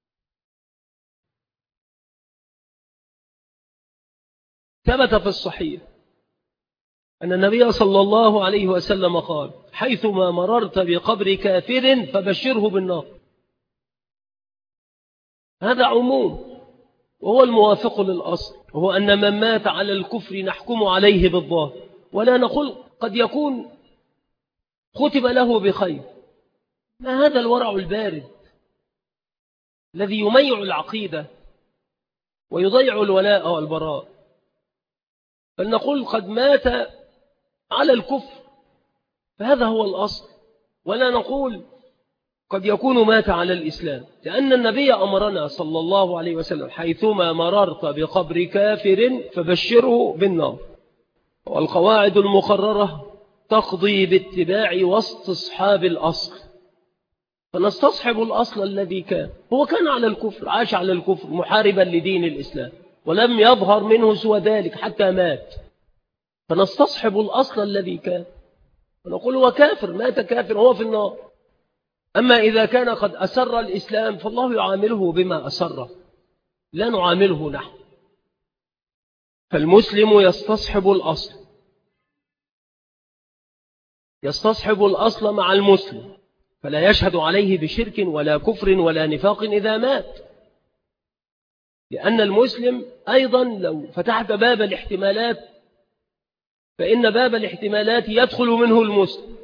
ثبت في الصحيح أن النبي صلى الله عليه وسلم قال حيثما مررت بقبر كافر فبشره بالنار. هذا عموم، وهو الموافق للأصل، وهو أن من مات على الكفر نحكم عليه بالظاهر، ولا نقول قد يكون ختم له بخير. ما هذا الورع البارد الذي يميع العقيدة ويضيع الولاء والبراء؟ بل نقول قد مات على الكفر، فهذا هو الأصل، ولا نقول قد يكون مات على الإسلام، لأن النبي أمرنا صلى الله عليه وسلم حيثما مررت بقبر كافر فبشره بالنار. والقواعد المقررة تقضي باتباع واستصحاب الأصل، فنستصحب الأصل الذي كان. هو كان على الكفر، عاش على الكفر محاربا لدين الإسلام، ولم يظهر منه سوى ذلك حتى مات، فنستصحب الأصل الذي كان ونقول هو كافر، مات كافر، هو في النار. أما إذا كان قد أسر الإسلام فالله يعامله بما أسره، لا نعامله نحن. فالمسلم يستصحب الأصل، يستصحب الأصل مع المسلم، فلا يشهد عليه بشرك ولا كفر ولا نفاق إذا مات، لأن المسلم أيضا لو فتحت باب الاحتمالات فإن باب الاحتمالات يدخل منه المسلم،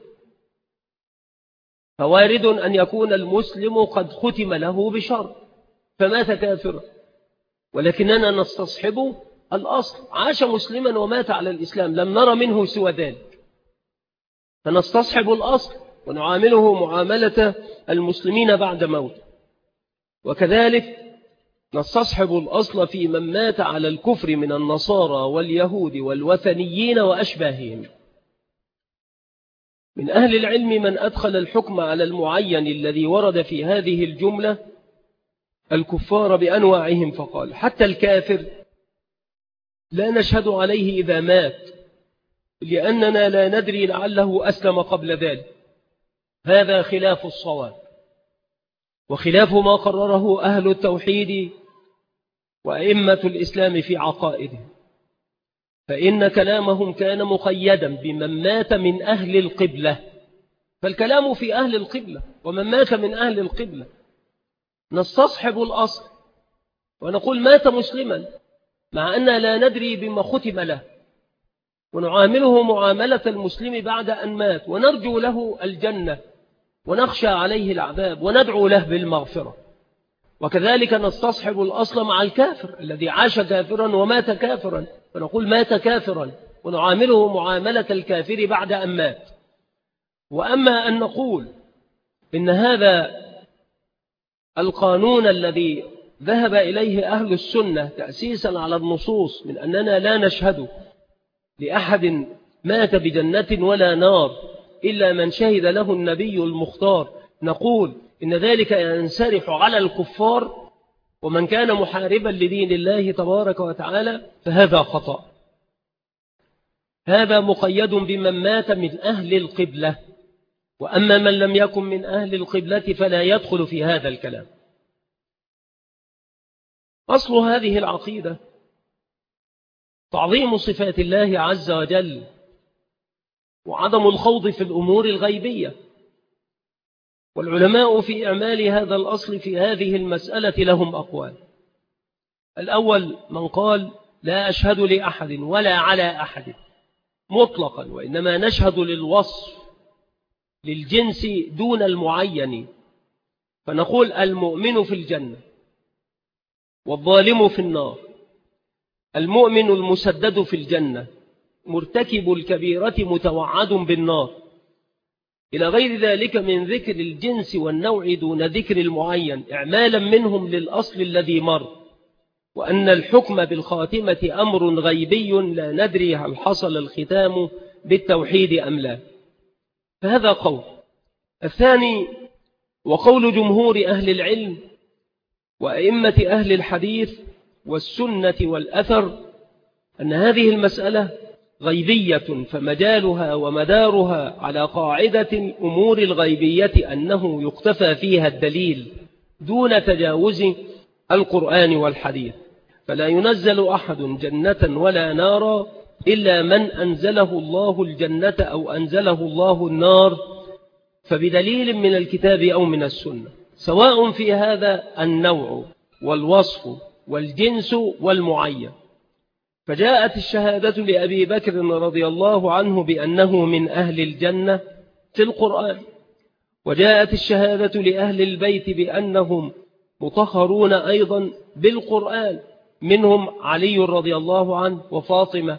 فوارد أن يكون المسلم قد ختم له بشر فمات كافرا، ولكننا نستصحب الأصل، عاش مسلما ومات على الإسلام، لم نرى منه سوى ذلك، فنستصحب الأصل ونعامله معاملة المسلمين بعد موت. وكذلك نستصحب الأصل في من مات على الكفر من النصارى واليهود والوثنيين وأشباههم. من أهل العلم من أدخل الحكم على المعين الذي ورد في هذه الجملة الكفار بأنواعهم، فقال حتى الكافر لا نشهد عليه إذا مات، لأننا لا ندري لعله أسلم قبل ذلك. هذا خلاف الصواب، وخلاف ما قرره أهل التوحيد وأئمة الإسلام في عقائدهم، فإن كلامهم كان مقيدا بمن مات من أهل القبلة، فالكلام في أهل القبلة، ومن مات من أهل القبلة نستصحب الأصل ونقول مات مسلما، مع أننا لا ندري بما ختم له، ونعامله معاملة المسلم بعد أن مات، ونرجو له الجنة ونخشى عليه العذاب وندعو له بالمغفرة. وكذلك نستصحب الأصل مع الكافر الذي عاش كافرا ومات كافرا، فنقول مات كافرا ونعامله معاملة الكافر بعد أن مات. وأما أن نقول إن هذا القانون الذي ذهب إليه أهل السنة تأسيسا على النصوص من أننا لا نشهد لأحد مات بجنة ولا نار إلا من شهد له النبي المختار، نقول إن ذلك ينسرح على الكفار ومن كان محاربا لدين الله تبارك وتعالى، فهذا خطأ. هذا مقيد بمن مات من أهل القبلة، وأما من لم يكن من أهل القبلة فلا يدخل في هذا الكلام. أصل هذه العقيدة تعظيم صفات الله عز وجل وعدم الخوض في الأمور الغيبية، والعلماء في إعمال هذا الأصل في هذه المسألة لهم أقوال. الأول من قال لا أشهد لأحد ولا على أحد مطلقا، وإنما نشهد للوصف للجنس دون المعين، فنقول المؤمن في الجنة والظالم في النار، المؤمن المسدد في الجنة، مرتكب الكبيرة متوعد بالنار، إلى غير ذلك من ذكر الجنس والنوع دون ذكر المعين، إعمالا منهم للأصل الذي مر، وأن الحكم بالخاتمة أمر غيبي لا ندري هل حصل الختام بالتوحيد أم لا. فهذا قول. الثاني وقول جمهور أهل العلم وأئمة أهل الحديث والسنة والأثر أن هذه المسألة غيبية، فمجالها ومدارها على قاعدة الأمور الغيبية أنه يقتفى فيها الدليل دون تجاوز القرآن والحديث، فلا ينزل أحد جنة ولا نارا إلا من أنزله الله الجنة أو أنزله الله النار، فبدليل من الكتاب أو من السنة، سواء في هذا النوع والوصف والجنس والمعين. فجاءت الشهادة لأبي بكر رضي الله عنه بأنه من أهل الجنة في القرآن، وجاءت الشهادة لأهل البيت بأنهم مطهرون أيضا بالقرآن، منهم علي رضي الله عنه وفاطمة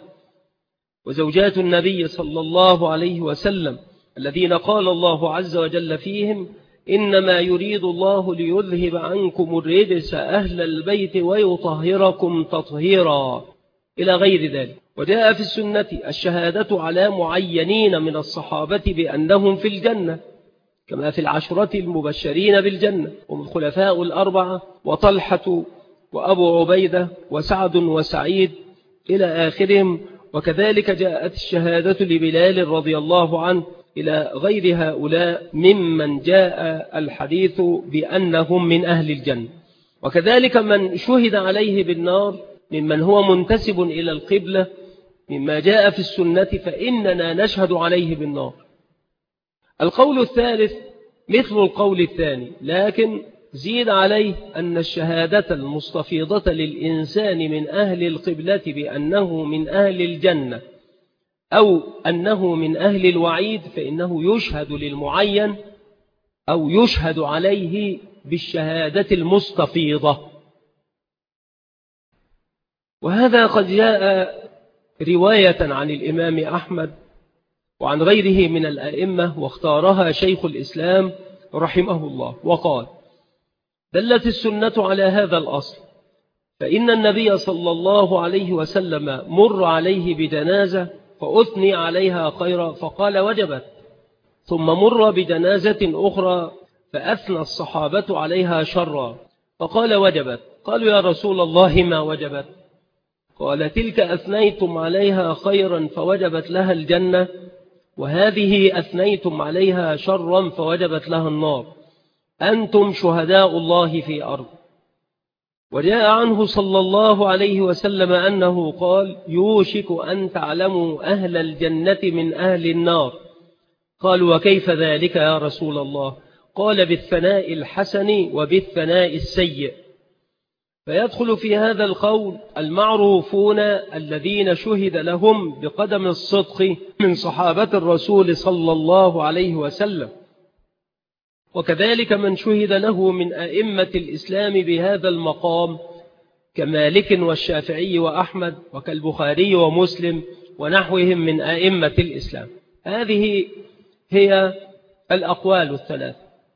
وزوجات النبي صلى الله عليه وسلم الذين قال الله عز وجل فيهم: إنما يريد الله ليذهب عنكم الرجس أهل البيت ويطهركم تطهيرا، إلى غير ذلك. وجاء في السنة الشهادة على معينين من الصحابة بأنهم في الجنة، كما في العشرة المبشرين بالجنة، ومن الخلفاء الأربعة وطلحة وأبو عبيدة وسعد وسعيد إلى آخرهم. وكذلك جاءت الشهادة لبلال رضي الله عنه إلى غير هؤلاء ممن جاء الحديث بأنهم من أهل الجنة. وكذلك من شهد عليه بالنار ممن هو منتسب إلى القبلة مما جاء في السنة فإننا نشهد عليه بالنار. القول الثالث مثل القول الثاني، لكن زيد عليه أن الشهادة المستفيضة للإنسان من أهل القبلة بأنه من أهل الجنة أو أنه من أهل الوعيد فإنه يشهد للمعين أو يشهد عليه بالشهادة المستفيضة. وهذا قد جاء رواية عن الإمام أحمد وعن غيره من الأئمة، واختارها شيخ الإسلام رحمه الله وقال: دلت السنة على هذا الأصل، فإن النبي صلى الله عليه وسلم مر عليه بجنازة فأثني عليها خيرا فقال وجبت، ثم مر بجنازة أخرى فأثنى الصحابة عليها شرا فقال وجبت. قالوا: يا رسول الله ما وجبت؟ قال: تلك أثنيتم عليها خيرا فوجبت لها الجنة، وهذه أثنيتم عليها شرا فوجبت لها النار، أنتم شهداء الله في أرض. وجاء عنه صلى الله عليه وسلم أنه قال: يوشك أن تعلموا أهل الجنة من أهل النار. قالوا: وكيف ذلك يا رسول الله؟ قال: بالثناء الحسن وبالثناء السيء. فيدخل في هذا القول المعروفون الذين شهد لهم بقدم الصدق من صحابة الرسول صلى الله عليه وسلم، وكذلك من شهد له من أئمة الإسلام بهذا المقام كمالك والشافعي وأحمد وكالبخاري ومسلم ونحوهم من أئمة الإسلام. هذه هي الأقوال الثلاث،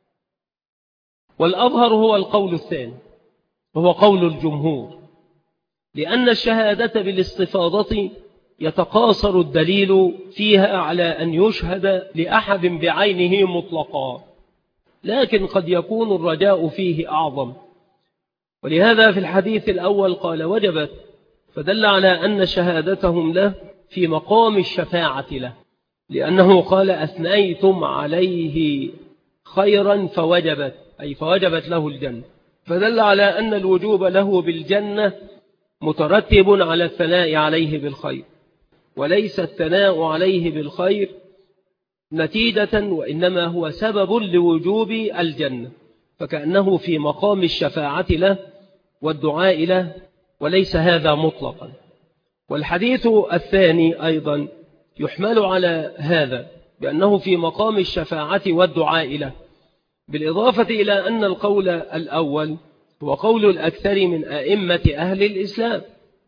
والأظهر هو القول الثاني وهو قول الجمهور، لأن الشهادة بالاستفاضة يتقاصر الدليل فيها على أن يشهد لأحد بعينه مطلقا، لكن قد يكون الرجاء فيه أعظم. ولهذا في الحديث الأول قال وجبت، فدل على أن شهادتهم له في مقام الشفاعة له، لأنه قال أثنيتم عليه خيرا فوجبت، أي فوجبت له الجنة، فدل على أن الوجوب له بالجنة مترتب على الثناء عليه بالخير، وليس الثناء عليه بالخير نتيجة، وإنما هو سبب لوجوب الجنة، فكأنه في مقام الشفاعة له والدعاء له، وليس هذا مطلقا. والحديث الثاني أيضا يحمل على هذا بأنه في مقام الشفاعة والدعاء له، بالإضافة إلى أن القول الأول هو قول الأكثر من أئمة أهل الإسلام.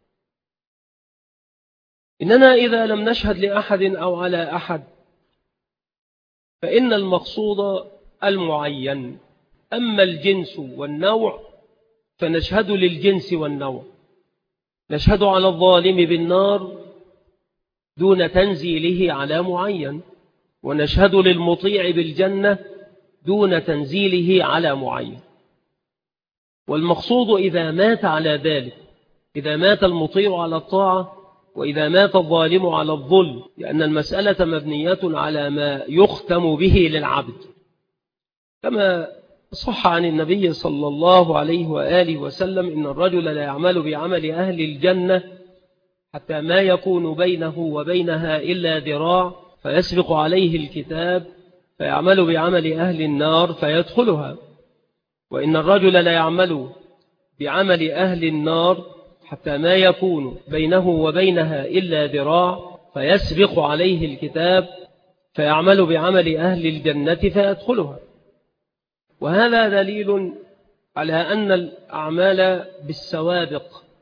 إننا إذا لم نشهد لأحد أو على أحد فإن المقصود المعين، أما الجنس والنوع فنشهد للجنس والنوع، نشهد على الظالم بالنار دون تنزيله على معين، ونشهد للمطيع بالجنة دون تنزيله على معين. والمقصود إذا مات على ذلك، إذا مات المطيع على الطاعة وإذا مات الظالم على الظلم، لأن المسألة مبنية على ما يختم به للعبد، كما صح عن النبي صلى الله عليه وآله وسلم: إن الرجل لا يعمل بعمل أهل الجنة حتى ما يكون بينه وبينها إلا ذراع فيسبق عليه الكتاب فيعمل بعمل أهل النار فيدخلها، وإن الرجل لا يعمل بعمل أهل النار حتى ما يكون بينه وبينها إلا ذراع فيسبق عليه الكتاب فيعمل بعمل أهل الجنة فيدخلها. وهذا دليل على أن الأعمال بالسوابق،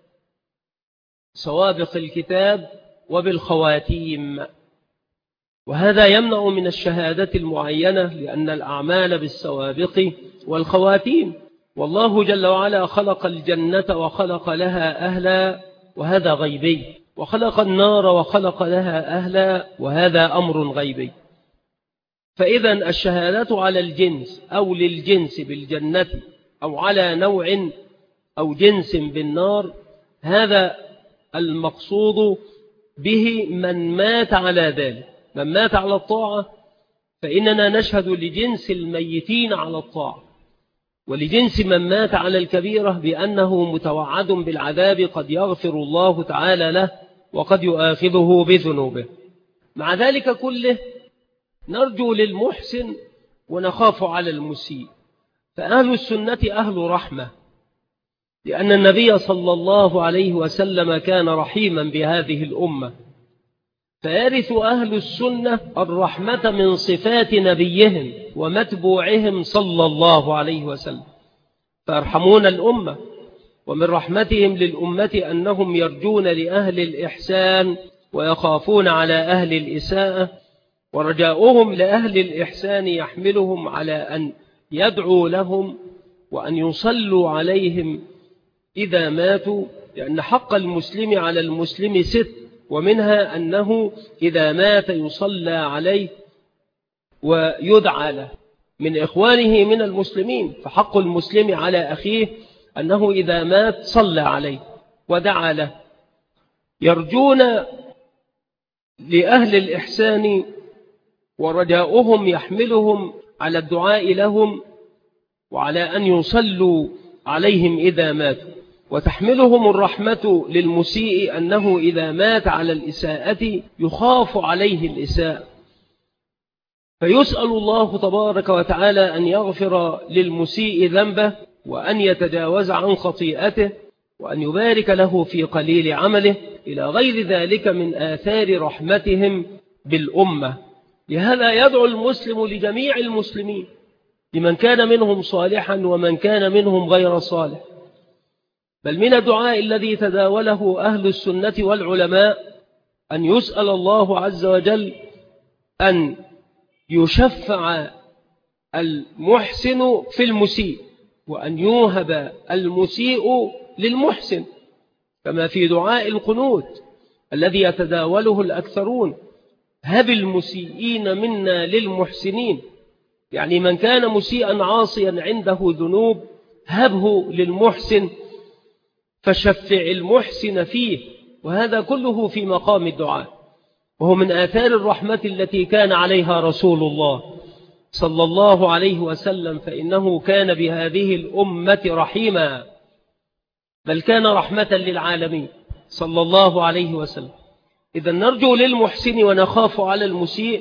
سوابق الكتاب وبالخواتيم، وهذا يمنع من الشهادة المعينة، لأن الأعمال بالسوابق والخواتيم. والله جل وعلا خلق الجنة وخلق لها أهلا، وهذا غيبي، وخلق النار وخلق لها أهلا، وهذا أمر غيبي. فإذا الشهادة على الجنس أو للجنس بالجنة أو على نوع أو جنس بالنار، هذا المقصود به من مات على ذلك. من مات على الطاعة فإننا نشهد لجنس الميتين على الطاعة، ولجنس من مات على الكبيرة بأنه متوعد بالعذاب، قد يغفر الله تعالى له وقد يؤاخذه بذنوبه. مع ذلك كله نرجو للمحسن ونخاف على المسيء. فأهل السنة أهل رحمة، لأن النبي صلى الله عليه وسلم كان رحيما بهذه الأمة، فيرث أهل السنة الرحمة من صفات نبيهم ومتبوعهم صلى الله عليه وسلم، فيرحمون الأمة. ومن رحمتهم للأمة أنهم يرجون لأهل الإحسان ويخافون على أهل الإساءة، ورجاؤهم لأهل الإحسان يحملهم على أن يدعوا لهم وأن يصلوا عليهم إذا ماتوا، لأن حق المسلم على المسلم 6، ومنها أنه إذا مات يصلى عليه ويدعى له من إخوانه من المسلمين. فحق المسلم على أخيه أنه إذا مات صلى عليه ودعا له. يرجون لأهل الإحسان ورجاؤهم يحملهم على الدعاء لهم وعلى أن يصلوا عليهم إذا ماتوا. وتحملهم الرحمة للمسيء أنه إذا مات على الإساءة يخاف عليه الإساءة، فيسأل الله تبارك وتعالى أن يغفر للمسيء ذنبه وأن يتجاوز عن خطيئته وأن يبارك له في قليل عمله، إلى غير ذلك من آثار رحمتهم بالأمة. لهذا يدعو المسلم لجميع المسلمين، لمن كان منهم صالحا ومن كان منهم غير صالح. بل من الدعاء الذي تداوله أهل السنة والعلماء أن يسأل الله عز وجل أن يشفع المحسن في المسيء، وأن يوهب المسيء للمحسن، كما في دعاء القنوت الذي يتداوله الأكثرون: هب المسيئين منا للمحسنين. يعني من كان مسيئا عاصيا عنده ذنوب هبه للمحسن، فشفع المحسن فيه. وهذا كله في مقام الدعاء، وهو من آثار الرحمة التي كان عليها رسول الله صلى الله عليه وسلم، فإنه كان بهذه الأمة رحيما، بل كان رحمة للعالمين صلى الله عليه وسلم. إذا نرجو للمحسن ونخاف على المسيء،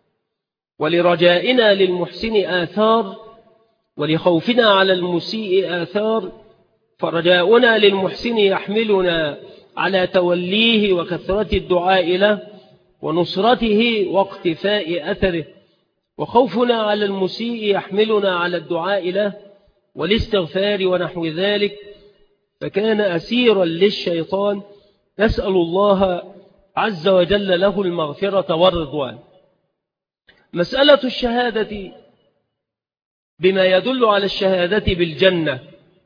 ولرجائنا للمحسن آثار ولخوفنا على المسيء آثار. فرجاؤنا للمحسن يحملنا على توليه وكثرة الدعاء له ونصرته واقتفاء أثره، وخوفنا على المسيء يحملنا على الدعاء له والاستغفار ونحو ذلك، فكان أسيرا للشيطان. نسأل الله عز وجل له المغفرة والرضوان. مسألة الشهادة بما يدل على الشهادة بالجنة،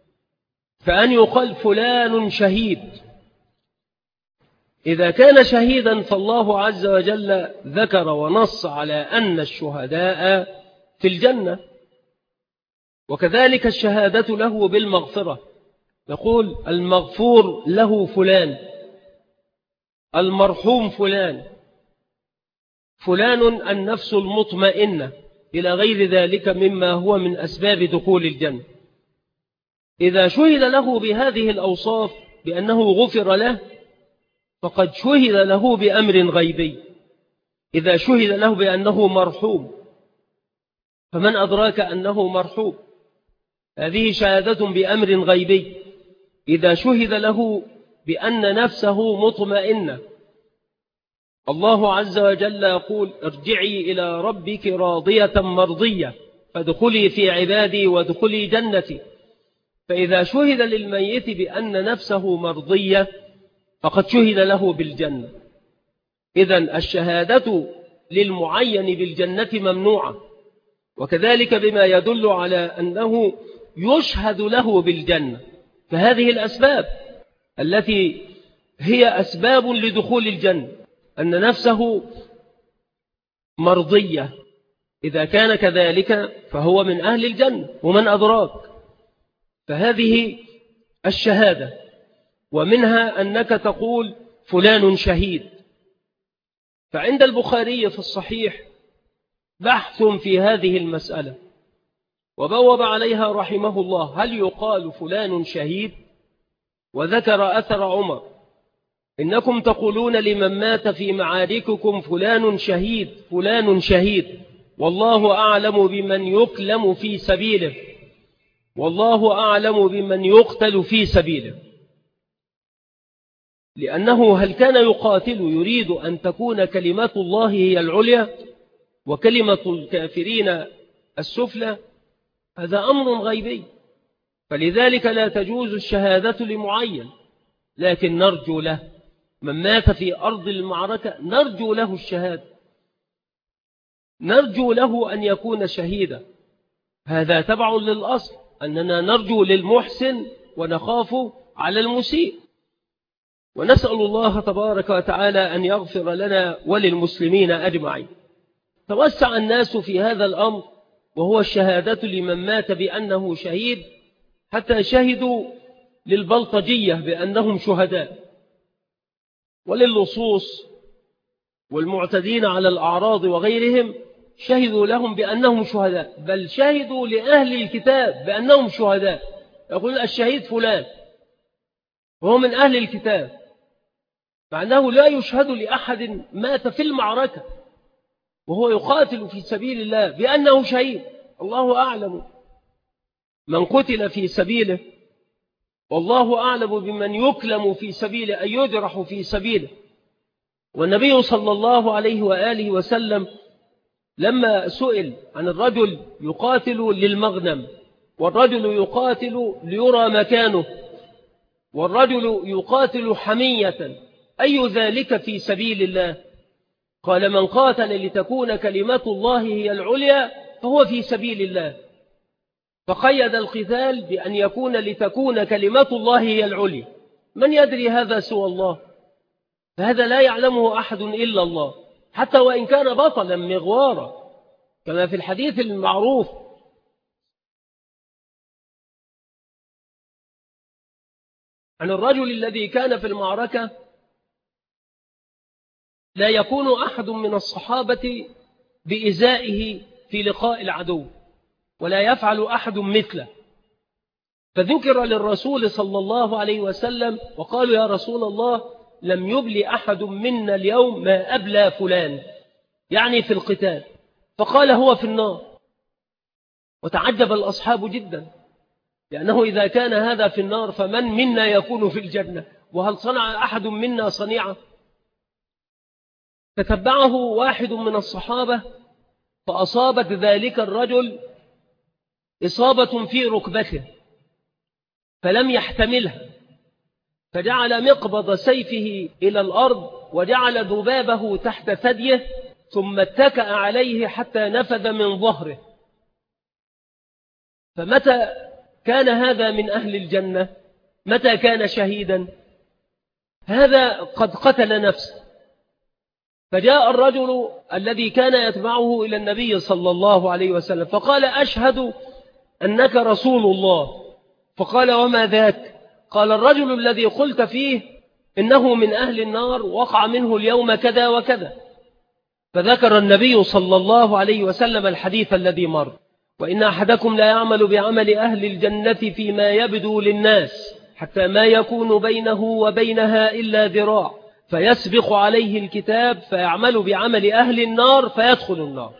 فأن يقال فلان شهيد. إذا كان شهيدا فالله عز وجل ذكر ونص على أن الشهداء في الجنة، وكذلك الشهادة له بالمغفرة، يقول المغفور له فلان، المرحوم فلان، فلان النفس المطمئنة، إلى غير ذلك مما هو من أسباب دخول الجنة. إذا شهد له بهذه الأوصاف بأنه غفر له فقد شهد له بأمر غيبي. إذا شهد له بأنه مرحوم، فمن أدراك أنه مرحوم؟ هذه شهادة بأمر غيبي. إذا شهد له بأن نفسه مطمئنة، الله عز وجل يقول ارجعي إلى ربك راضية مرضية فادخلي في عبادي وادخلي جنتي. فإذا شهد للميت بأن نفسه مرضية فقد شهد له بالجنة. إذن الشهادة للمعين بالجنة ممنوعة، وكذلك بما يدل على أنه يشهد له بالجنة. فهذه الأسباب التي هي أسباب لدخول الجنة، أن نفسه مرضية، إذا كان كذلك فهو من أهل الجنة ومن أدراك. فهذه الشهادة، ومنها أنك تقول فلان شهيد. فعند البخاري في الصحيح بحث في هذه المسألة وبوب عليها رحمه الله: هل يقال فلان شهيد؟ وذكر أثر عمر: إنكم تقولون لمن مات في معارككم فلان شهيد فلان شهيد، والله أعلم بمن يكلم في سبيله، والله أعلم بمن يقتل في سبيله. لأنه هل كان يقاتل يريد أن تكون كلمة الله هي العليا وكلمة الكافرين السفلى؟ هذا أمر غيبي، فلذلك لا تجوز الشهادة لمعين، لكن نرجو له. من مات في أرض المعركة نرجو له الشهادة، نرجو له أن يكون شهيدا. هذا تبع للأصل، أننا نرجو للمحسن ونخاف على المسيء. ونسأل الله تبارك وتعالى أن يغفر لنا وللمسلمين أجمعين. توسع الناس في هذا الأمر، وهو الشهادة لمن مات بأنه شهيد، حتى شهدوا للبلطجية بأنهم شهداء، وللصوص والمعتدين على الأعراض وغيرهم شهدوا لهم بأنهم شهداء، بل شهدوا لأهل الكتاب بأنهم شهداء. يقول الشهيد فلان وهو من أهل الكتاب، مع أنه لا يشهد لأحد مات في المعركة وهو يقاتل في سبيل الله بأنه شهيد. الله أعلم من قتل في سبيله، والله أعلم بمن يكلم في سبيله أن يجرح في سبيله. والنبي صلى الله عليه وآله وسلم لما سئل عن الرجل يقاتل للمغنم، والرجل يقاتل ليرى مكانه، والرجل يقاتل حمية، أي ذلك في سبيل الله؟ قال: من قاتل لتكون كلمة الله هي العليا فهو في سبيل الله. فقيد القتال بأن يكون لتكون كلمة الله هي العليا. من يدري هذا سوى الله؟ فهذا لا يعلمه أحد إلا الله، حتى وإن كان بطلا مغوارا، كما في الحديث المعروف عن الرجل الذي كان في المعركة: لا يكون أحد من الصحابة بإزائه في لقاء العدو، ولا يفعل أحد مثله. فذكر للرسول صلى الله عليه وسلم وقالوا: يا رسول الله، لم يبل أحد منا اليوم ما أبلى فلان، يعني في القتال. فقال: هو في النار. وتعجب الأصحاب جدا، لأنه إذا كان هذا في النار فمن منا يكون في الجنة؟ وهل صنع أحد منا صنيعة؟ فتبعه واحد من الصحابة فأصابت ذلك الرجل إصابة في ركبته فلم يحتملها، فجعل مقبض سيفه إلى الأرض وجعل ذبابه تحت ثديه، ثم اتكأ عليه حتى نفذ من ظهره. فمتى كان هذا من أهل الجنة؟ متى كان شهيدا؟ هذا قد قتل نفسه. فجاء الرجل الذي كان يتبعه إلى النبي صلى الله عليه وسلم فقال: أشهد أنك رسول الله. فقال: وما ذاك؟ قال: الرجل الذي قلت فيه إنه من أهل النار وقع منه اليوم كذا وكذا. فذكر النبي صلى الله عليه وسلم الحديث الذي مر: وإن أحدكم لا يعمل بعمل أهل الجنة فيما يبدو للناس حتى ما يكون بينه وبينها إلا ذراع، فيسبق عليه الكتاب فيعمل بعمل أهل النار فيدخل النار.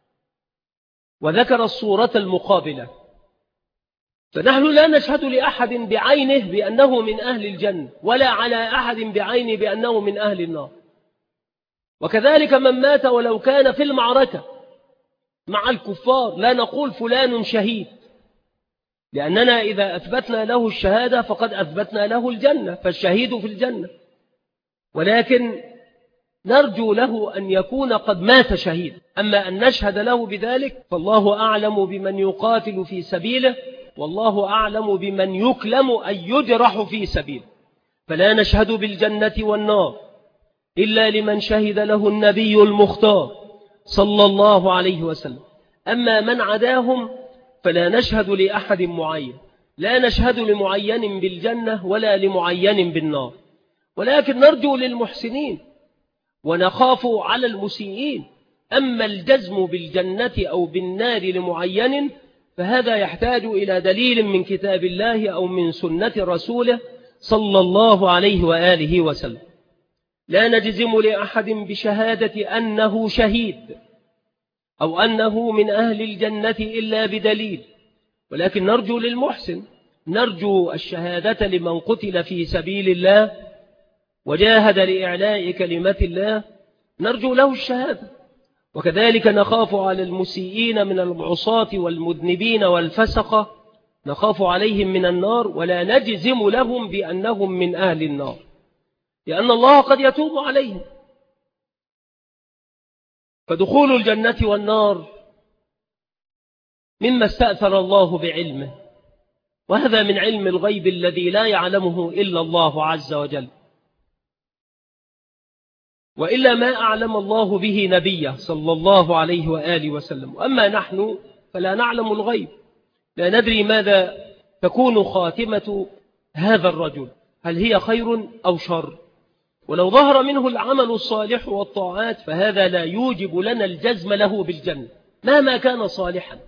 وذكر الصورة المقابلة. فنحن لا نشهد لأحد بعينه بأنه من أهل الجنة، ولا على أحد بعينه بأنه من أهل النار. وكذلك من مات ولو كان في المعركة مع الكفار لا نقول فلان شهيد، لأننا إذا أثبتنا له الشهادة فقد أثبتنا له الجنة، فالشهيد في الجنة. ولكن نرجو له أن يكون قد مات شهيد. أما أن نشهد له بذلك فالله أعلم بمن يقاتل في سبيله، والله أعلم بمن يكلم أن يجرح في سبيله. فلا نشهد بالجنة والنار إلا لمن شهد له النبي المختار صلى الله عليه وسلم. أما من عداهم فلا نشهد لأحد معين، لا نشهد لمعين بالجنة ولا لمعين بالنار، ولكن نرجو للمحسنين ونخاف على المسيئين. أما الجزم بالجنة أو بالنار لمعين فهذا يحتاج إلى دليل من كتاب الله أو من سنة رسوله صلى الله عليه وآله وسلم. لا نجزم لأحد بشهادة أنه شهيد أو أنه من أهل الجنة إلا بدليل، ولكن نرجو للمحسن، نرجو الشهادة لمن قتل في سبيل الله وجاهد لإعلاء كلمة الله، نرجو له الشهادة. وكذلك نخاف على المسيئين من العصاة والمذنبين والفسقة، نخاف عليهم من النار ولا نجزم لهم بأنهم من أهل النار، لأن الله قد يتوب عليهم. فدخول الجنة والنار مما استأثر الله بعلمه، وهذا من علم الغيب الذي لا يعلمه إلا الله عز وجل، وإلا ما أعلم الله به نبيه صلى الله عليه وآله وسلم. وأما نحن فلا نعلم الغيب، لا ندري ماذا تكون خاتمة هذا الرجل، هل هي خير أو شر. ولو ظهر منه العمل الصالح والطاعات فهذا لا يوجب لنا الجزم له بالجنة مهما كان صالحا،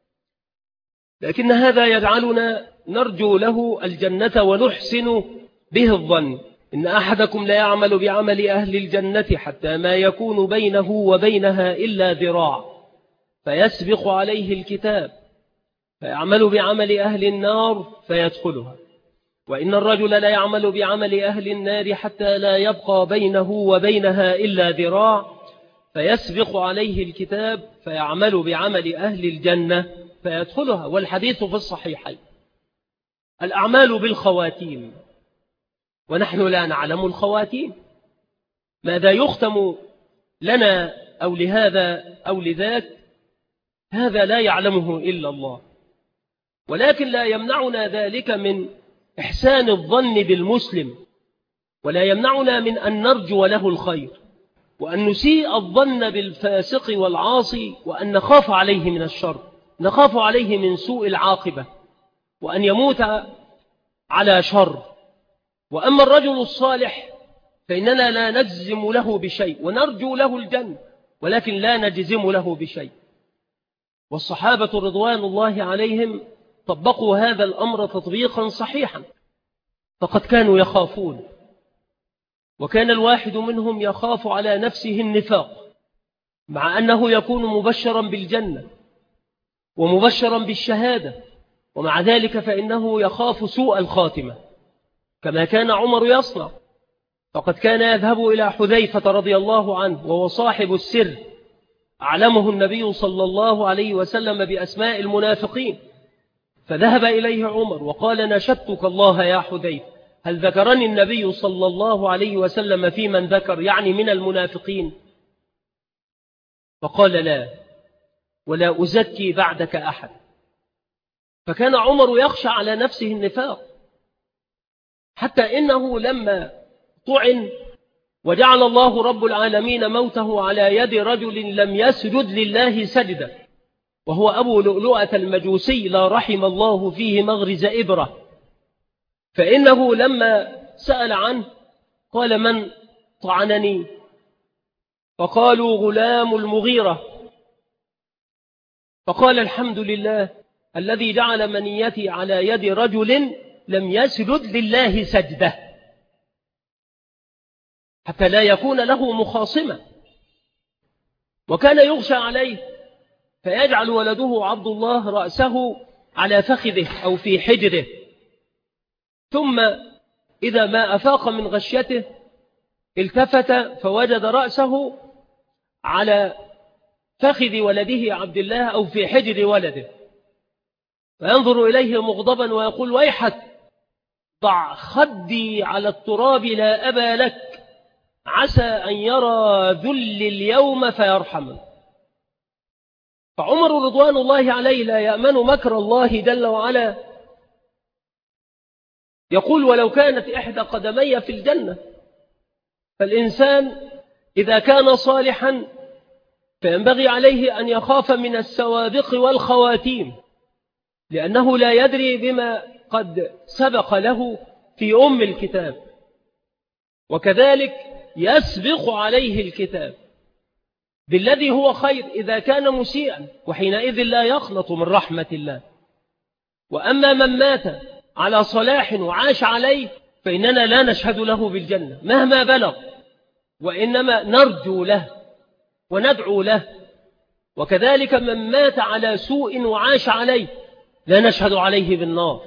لكن هذا يجعلنا نرجو له الجنة ونحسن به الظن. إن أحدكم لا يعمل بعمل أهل الجنة حتى ما يكون بينه وبينها إلا ذراع، فيسبق عليه الكتاب فيعمل بعمل أهل النار فيدخلها. وإن الرجل لا يعمل بعمل أهل النار حتى لا يبقى بينه وبينها إلا ذراع، فيسبق عليه الكتاب فيعمل بعمل أهل الجنة فيدخلها. والحديث في الصحيحين. الأعمال بالخواتيم، ونحن لا نعلم الخواتيم، ماذا يختم لنا أو لهذا أو لذاك، هذا لا يعلمه إلا الله. ولكن لا يمنعنا ذلك من إحسان الظن بالمسلم، ولا يمنعنا من أن نرجو له الخير، وأن نسيء الظن بالفاسق والعاصي، وأن نخاف عليه من الشر، نخاف عليه من سوء العاقبة، وأن يموت على شر. وأما الرجل الصالح فإننا لا نجزم له بشيء، ونرجو له الجنة ولكن لا نجزم له بشيء. والصحابة رضوان الله عليهم طبقوا هذا الأمر تطبيقا صحيحا، فقد كانوا يخافون، وكان الواحد منهم يخاف على نفسه النفاق، مع أنه يكون مبشرا بالجنة ومبشرا بالشهادة، ومع ذلك فإنه يخاف سوء الخاتمة كما كان عمر يصنع. فقد كان يذهب إلى حذيفة رضي الله عنه وهو صاحب السر، أعلمه النبي صلى الله عليه وسلم بأسماء المنافقين، فذهب إليه عمر وقال: نشدتك الله يا حذيفة، هل ذكرني النبي صلى الله عليه وسلم في من ذكر، يعني من المنافقين؟ فقال: لا، ولا أزكي بعدك أحد. فكان عمر يخشى على نفسه النفاق، حتى إنه لما طعن وجعل الله رب العالمين موته على يد رجل لم يسجد لله سجدا، وهو أبو لؤلؤة المجوسي لا رحم الله فيه مغرز إبرة، فإنه لما سأل عنه قال: من طعنني؟ فقالوا: غلام المغيرة. فقال: الحمد لله الذي جعل منيتي على يد رجل لم يسجد لله سجدة، حتى لا يكون له مخاصمة. وكان يغشى عليه فيجعل ولده عبد الله رأسه على فخذه أو في حجره، ثم إذا ما أفاق من غشيته التفت فوجد رأسه على فخذ ولده عبد الله أو في حجر ولده، فينظر إليه مغضبا ويقول: ويحك، ضع خدي على التراب لا أبا لك، عسى أن يرى ذل اليوم فيرحمه. فعمر رضوان الله عليه لا يأمن مكر الله جل وعلا، يقول: ولو كانت إحدى قدمي في الجنة. فالإنسان إذا كان صالحا فينبغي عليه أن يخاف من السوابق والخواتيم، لأنه لا يدري بما قد سبق له في أم الكتاب، وكذلك يسبق عليه الكتاب بالذي هو خير إذا كان مسيئا، وحينئذ لا يخلط من رحمة الله. وأما من مات على صلاح وعاش عليه فإننا لا نشهد له بالجنة مهما بلغ، وإنما نرجو له وندعو له. وكذلك من مات على سوء وعاش عليه لا نشهد عليه بالنار،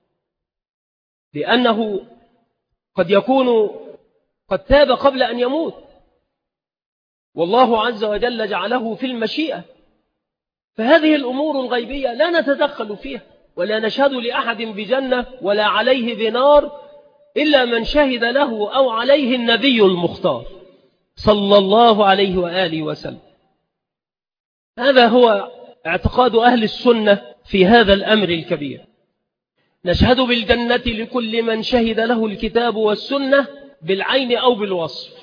لأنه قد يكون قد تاب قبل أن يموت، والله عز وجل جعله في المشيئة. فهذه الأمور الغيبية لا نتدخل فيها، ولا نشهد لأحد بجنة ولا عليه بنار إلا من شهد له أو عليه النبي المختار صلى الله عليه وآله وسلم. هذا هو اعتقاد أهل السنة في هذا الأمر الكبير. نشهد بالجنة لكل من شهد له الكتاب والسنة بالعين أو بالوصف،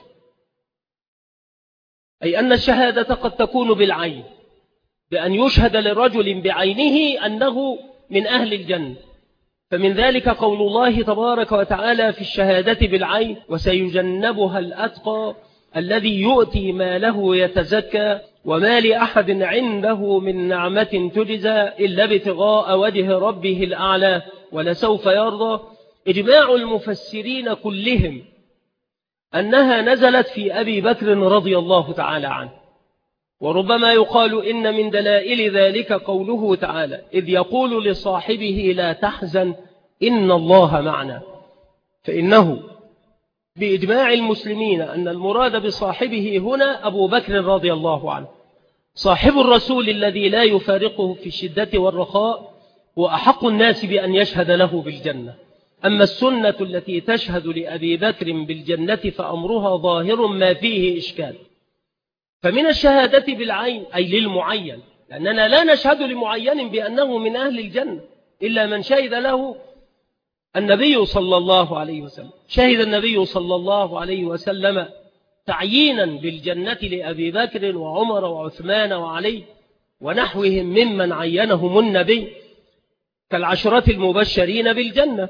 أي أن الشهادة قد تكون بالعين، بأن يشهد لرجل بعينه أنه من أهل الجنة. فمن ذلك قول الله تبارك وتعالى في الشهادة بالعين: وسيجنبها الأتقى الذي يؤتي ماله يتزكى وما لأحد عنده من نعمة تجزى إلا ابتغاء وجه ربه الأعلى ولسوف يرضى. إجماع المفسرين كلهم أنها نزلت في أبي بكر رضي الله تعالى عنه، وربما يقال إن من دلائل ذلك قوله تعالى: إذ يقول لصاحبه لا تحزن إن الله معنا. فإنه بإجماع المسلمين أن المراد بصاحبه هنا أبو بكر رضي الله عنه، صاحب الرسول الذي لا يفارقه في الشدة والرخاء، وأحق الناس بأن يشهد له بالجنة. أما السنة التي تشهد لأبي بكر بالجنة فأمرها ظاهر ما فيه إشكال. فمن الشهادة بالعين أي للمعين، لأننا لا نشهد لمعين بأنه من أهل الجنة إلا من شهد له النبي صلى الله عليه وسلم. شهد النبي صلى الله عليه وسلم تعيينا بالجنة لأبي بكر وعمر وعثمان وعلي ونحوهم ممن عينهم النبي كالعشرة المبشرين بالجنة.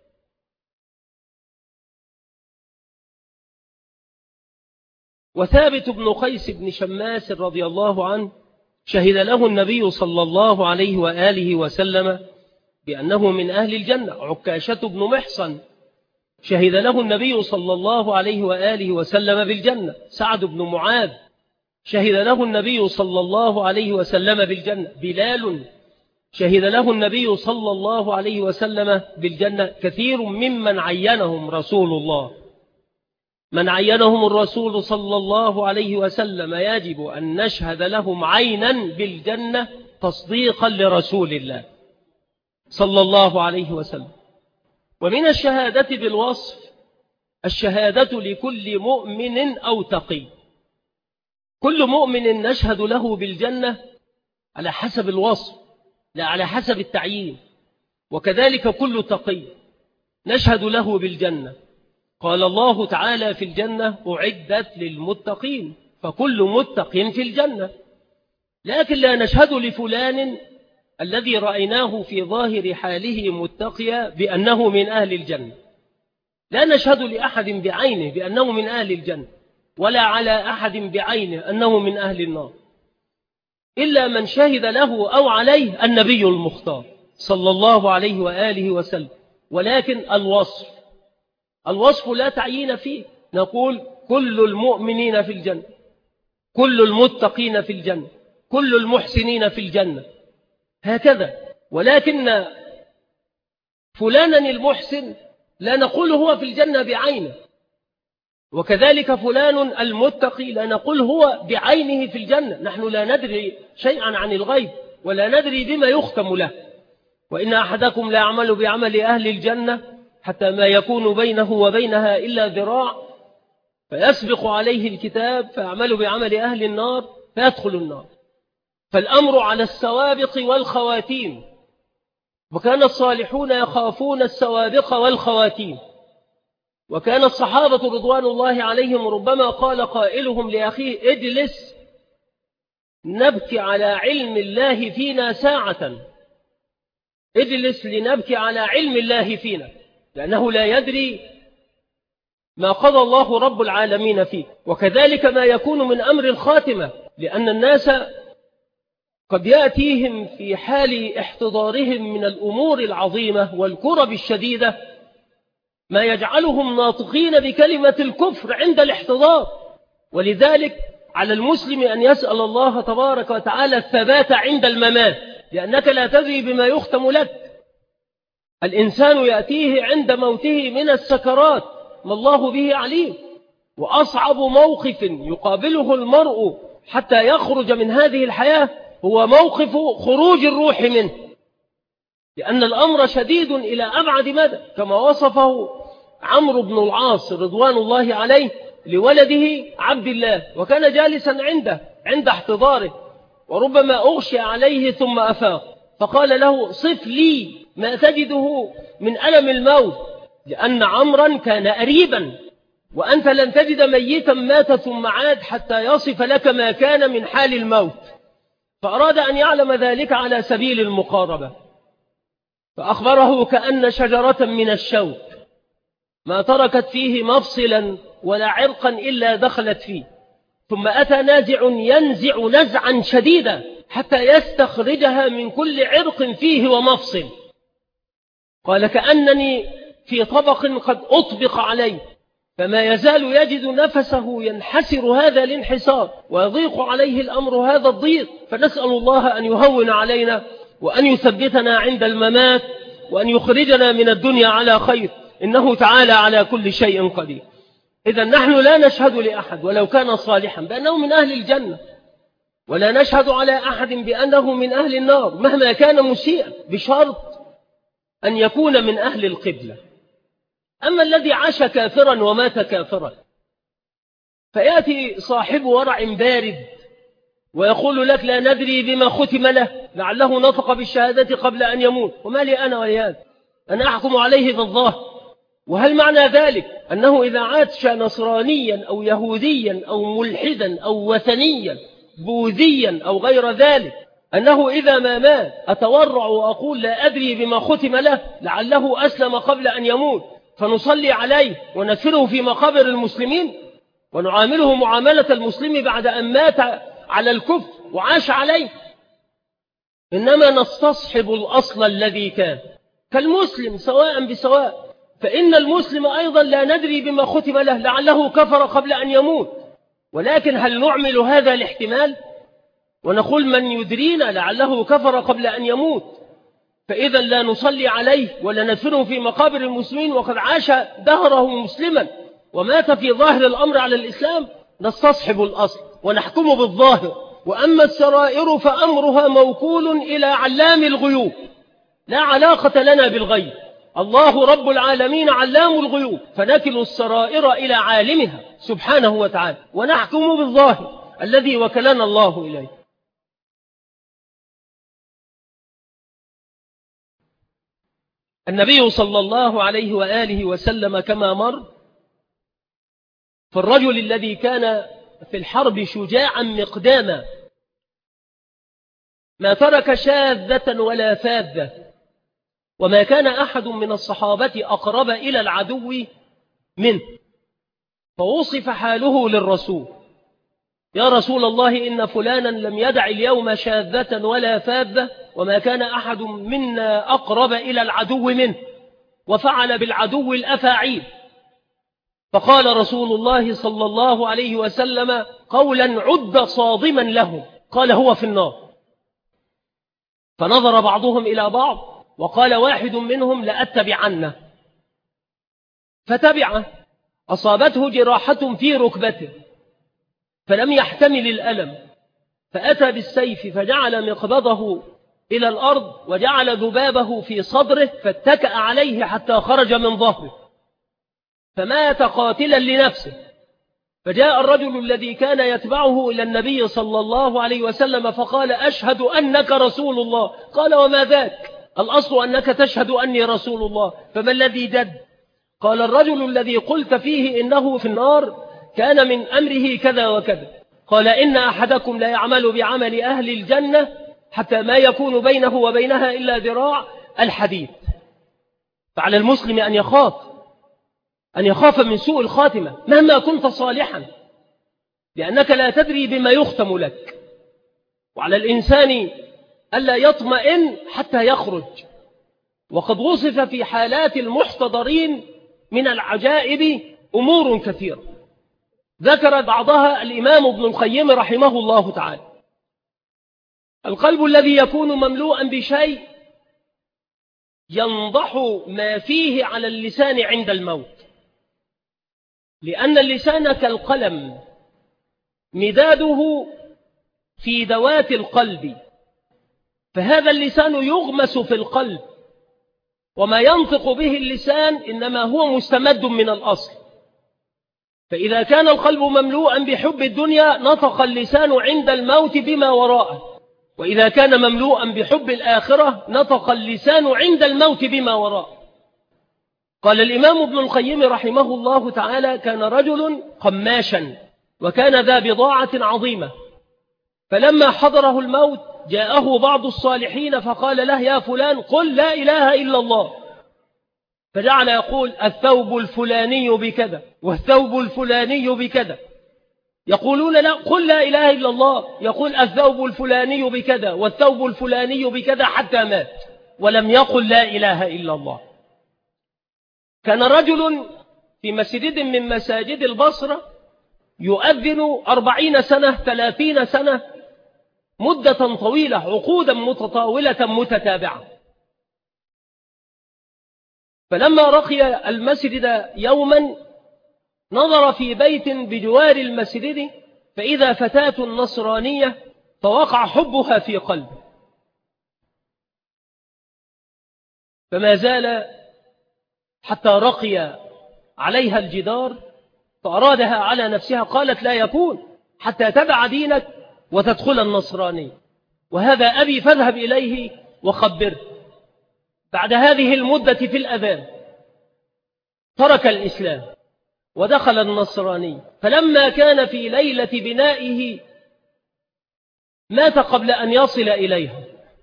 وثابت بن قيس بن شماس رضي الله عنه شهد له النبي صلى الله عليه وآله وسلم بأنه من أهل الجنة. عكاشة بن محصن شهد له النبي صلى الله عليه وآله وسلم بالجنة. سعد بن معاذ شهد له النبي صلى الله عليه وسلم بالجنة. بلال شهد له النبي صلى الله عليه وسلم بالجنة. كثير ممن عينهم رسول الله. من عينهم الرسول صلى الله عليه وسلم يجب أن نشهد لهم عينا بالجنة تصديقا لرسول الله صلى الله عليه وسلم. ومن الشهادة بالوصف الشهادة لكل مؤمن أو تقي. كل مؤمن نشهد له بالجنة على حسب الوصف لا على حسب التعيين، وكذلك كل تقي نشهد له بالجنة. قال الله تعالى في الجنة: أعدت للمتقين، فكل متق في الجنة. لكن لا نشهد لفلان الذي رأيناه في ظاهر حاله متقيا بأنه من أهل الجنة. لا نشهد لأحد بعينه بأنه من أهل الجنة، ولا على أحد بعينه أنه من أهل النار، إلا من شهد له أو عليه النبي المختار صلى الله عليه وآله وسلم. ولكن الوصف لا تعيين فيه، نقول كل المؤمنين في الجنة، كل المتقين في الجنة، كل المحسنين في الجنة، هكذا. ولكن فلانا المحسن لا نقول هو في الجنة بعينه، وكذلك فلان المتقي لا نقول هو بعينه في الجنة. نحن لا ندري شيئا عن الغيب، ولا ندري بما يختم له. وإن أحدكم لا يعمل بعمل أهل الجنة حتى ما يكون بينه وبينها إلا ذراع، فيسبق عليه الكتاب فيعمل بعمل أهل النار فيدخل النار. فالأمر على السوابق والخواتيم، وكان الصالحون يخافون السوابق والخواتيم. وكان الصحابة رضوان الله عليهم ربما قال قائلهم لأخيه: اجلس نبكي على علم الله فينا ساعة، اجلس لنبكي على علم الله فينا، لأنه لا يدري ما قضى الله رب العالمين فيه. وكذلك ما يكون من أمر الخاتمة، لأن الناس قد يأتيهم في حال احتضارهم من الأمور العظيمة والكرب الشديدة ما يجعلهم ناطقين بكلمة الكفر عند الاحتضار. ولذلك على المسلم أن يسأل الله تبارك وتعالى الثبات عند الممات، لأنك لا تدري بما يختم لك. الإنسان يأتيه عند موته من السكرات ما الله به عليم، وأصعب موقف يقابله المرء حتى يخرج من هذه الحياة هو موقف خروج الروح منه، لأن الأمر شديد إلى أبعد مدى، كما وصفه عمرو بن العاص رضوان الله عليه لولده عبد الله، وكان جالسا عنده عند احتضاره، وربما أغشي عليه ثم أفاق، فقال له: صف لي ما تجده من ألم الموت، لأن عمرا كان أريبا، وأنت لن تجد ميتا مات ثم عاد حتى يصف لك ما كان من حال الموت. فأراد أن يعلم ذلك على سبيل المقاربة، فأخبره كأن شجرة من الشوك ما تركت فيه مفصلا ولا عرقا إلا دخلت فيه، ثم أتى نازع ينزع نزعا شديدا حتى يستخرجها من كل عرق فيه ومفصل. قال: كأنني في طبق قد أطبق عليه، فما يزال يجد نفسه ينحسر هذا الانحسار ويضيق عليه الأمر هذا الضيق. فنسأل الله أن يهون علينا وأن يثبتنا عند الممات وأن يخرجنا من الدنيا على خير، إنه تعالى على كل شيء قدير. إذا نحن لا نشهد لأحد ولو كان صالحا بأنه من أهل الجنة، ولا نشهد على أحد بأنه من أهل النار مهما كان مسيئا، بشرط أن يكون من أهل القبلة. أما الذي عاش كافرا ومات كافرا فيأتي صاحب ورع بارد ويقول لك: لا ندري بما ختم له، لعله نطق بالشهادة قبل أن يموت، وما لي أنا ولهذا، أنا أحكم عليه بالظاهر. وهل معنى ذلك أنه إذا عاش نصرانيا أو يهوديا أو ملحدا أو وثنيا بوذيا أو غير ذلك أنه إذا ما مات أتورع وأقول لا أدري بما ختم له، لعله أسلم قبل أن يموت، فنصلي عليه ونسره في مقابر المسلمين ونعامله معاملة المسلم بعد أن مات على الكفر وعاش عليه؟ إنما نستصحب الأصل الذي كان كالمسلم سواء بسواء. فإن المسلم أيضا لا ندري بما ختم له، لعله كفر قبل أن يموت، ولكن هل نعمل هذا الاحتمال ونقول من يدرينا لعله كفر قبل أن يموت، فإذا لا نصلي عليه ولا ندفنه في مقابر المسلمين وقد عاش دهره مسلما ومات في ظاهر الأمر على الإسلام؟ نستصحب الأصل ونحكم بالظاهر. وأما السرائر فأمرها موكول إلى علام الغيوب، لا علاقة لنا بالغيب، الله رب العالمين علام الغيوب، فنكل السرائر إلى عالمها سبحانه وتعالى ونحكم بالظاهر الذي وكلنا الله إليه. النبي صلى الله عليه وآله وسلم كما مر في الرجل الذي كان في الحرب شجاعا مقداما، ما ترك شاذة ولا فاذة، وما كان أحد من الصحابة أقرب إلى العدو منه. فوصف حاله للرسول: يا رسول الله، إن فلانا لم يدع اليوم شاذة ولا فاذة، وما كان أحد منا أقرب إلى العدو منه، وفعل بالعدو الأفاعيل. فقال رسول الله صلى الله عليه وسلم قولا عد صادما له، قال: هو في النار. فنظر بعضهم إلى بعض وقال واحد منهم: لأتبعنه. فتبعه. أصابته جراحة في ركبته فلم يحتمل الألم، فأتى بالسيف فجعل مقبضه إلى الأرض وجعل ذبابه في صدره، فاتكأ عليه حتى خرج من ظهره، فمات قاتلا لنفسه. فجاء الرجل الذي كان يتبعه إلى النبي صلى الله عليه وسلم فقال: أشهد أنك رسول الله. قال: وما ذاك؟ الأصل أنك تشهد أني رسول الله، فما الذي جد؟ قال: الرجل الذي قلت فيه إنه في النار كان من أمره كذا وكذا. قال: إن أحدكم لا يعمل بعمل أهل الجنة حتى ما يكون بينه وبينها إلا ذراع الحديد. فعلى المسلم أن يخاف من سوء الخاتمة مهما كنت صالحا، لأنك لا تدري بما يختم لك. وعلى الإنسان ألا يطمئن حتى يخرج. وقد وصف في حالات المحتضرين من العجائب أمور كثيرة، ذكر بعضها الإمام ابن القيم رحمه الله تعالى: القلب الذي يكون مملوءا بشيء ينضح ما فيه على اللسان عند الموت، لأن اللسان كالقلم مداده في دوات القلب، فهذا اللسان يغمس في القلب، وما ينطق به اللسان إنما هو مستمد من الأصل. فإذا كان القلب مملوءا بحب الدنيا نطق اللسان عند الموت بما وراءه، وإذا كان مملوءا بحب الآخرة نطق اللسان عند الموت بما وراءه. قال الإمام ابن القيم رحمه الله تعالى: كان رجل قماشا وكان ذا بضاعة عظيمة، فلما حضره الموت جاءه بعض الصالحين فقال له: يا فلان، قل لا إله إلا الله. فجعل يقول: الثوب الفلاني بكذا والثوب الفلاني بكذا. يقولون: لا، قل لا إله إلا الله. يقول: الثوب الفلاني بكذا والثوب الفلاني بكذا، حتى مات ولم يقل لا إله إلا الله. كان رجل في مسجد من مساجد البصرة يؤذن 40 سنة 30 سنة، مدة طويلة، عقودا متطاولة متتابعة. فلما رقي المسجد يوما نظر في بيت بجوار المسجد فإذا فتاة نصرانية، فوقع حبها في قلبه، فما زال حتى رقي عليها الجدار فأرادها على نفسها. قالت: لا يكون حتى تدع دينك وتدخل النصراني، وهذا أبي، فاذهب إليه وخبره. بعد هذه المدة في الأذان ترك الإسلام ودخل النصراني، فلما كان في ليلة بنائه مات قبل أن يصل إليها،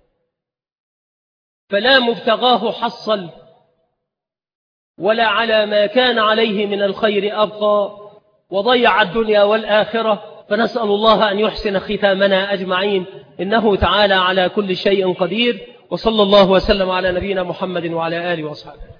فلا مبتغاه حصل ولا على ما كان عليه من الخير أبقى، وضيع الدنيا والآخرة. فنسأل الله أن يحسن ختامنا أجمعين، إنه تعالى على كل شيء قدير. وصلى الله وسلم على نبينا محمد وعلى آله وصحبه.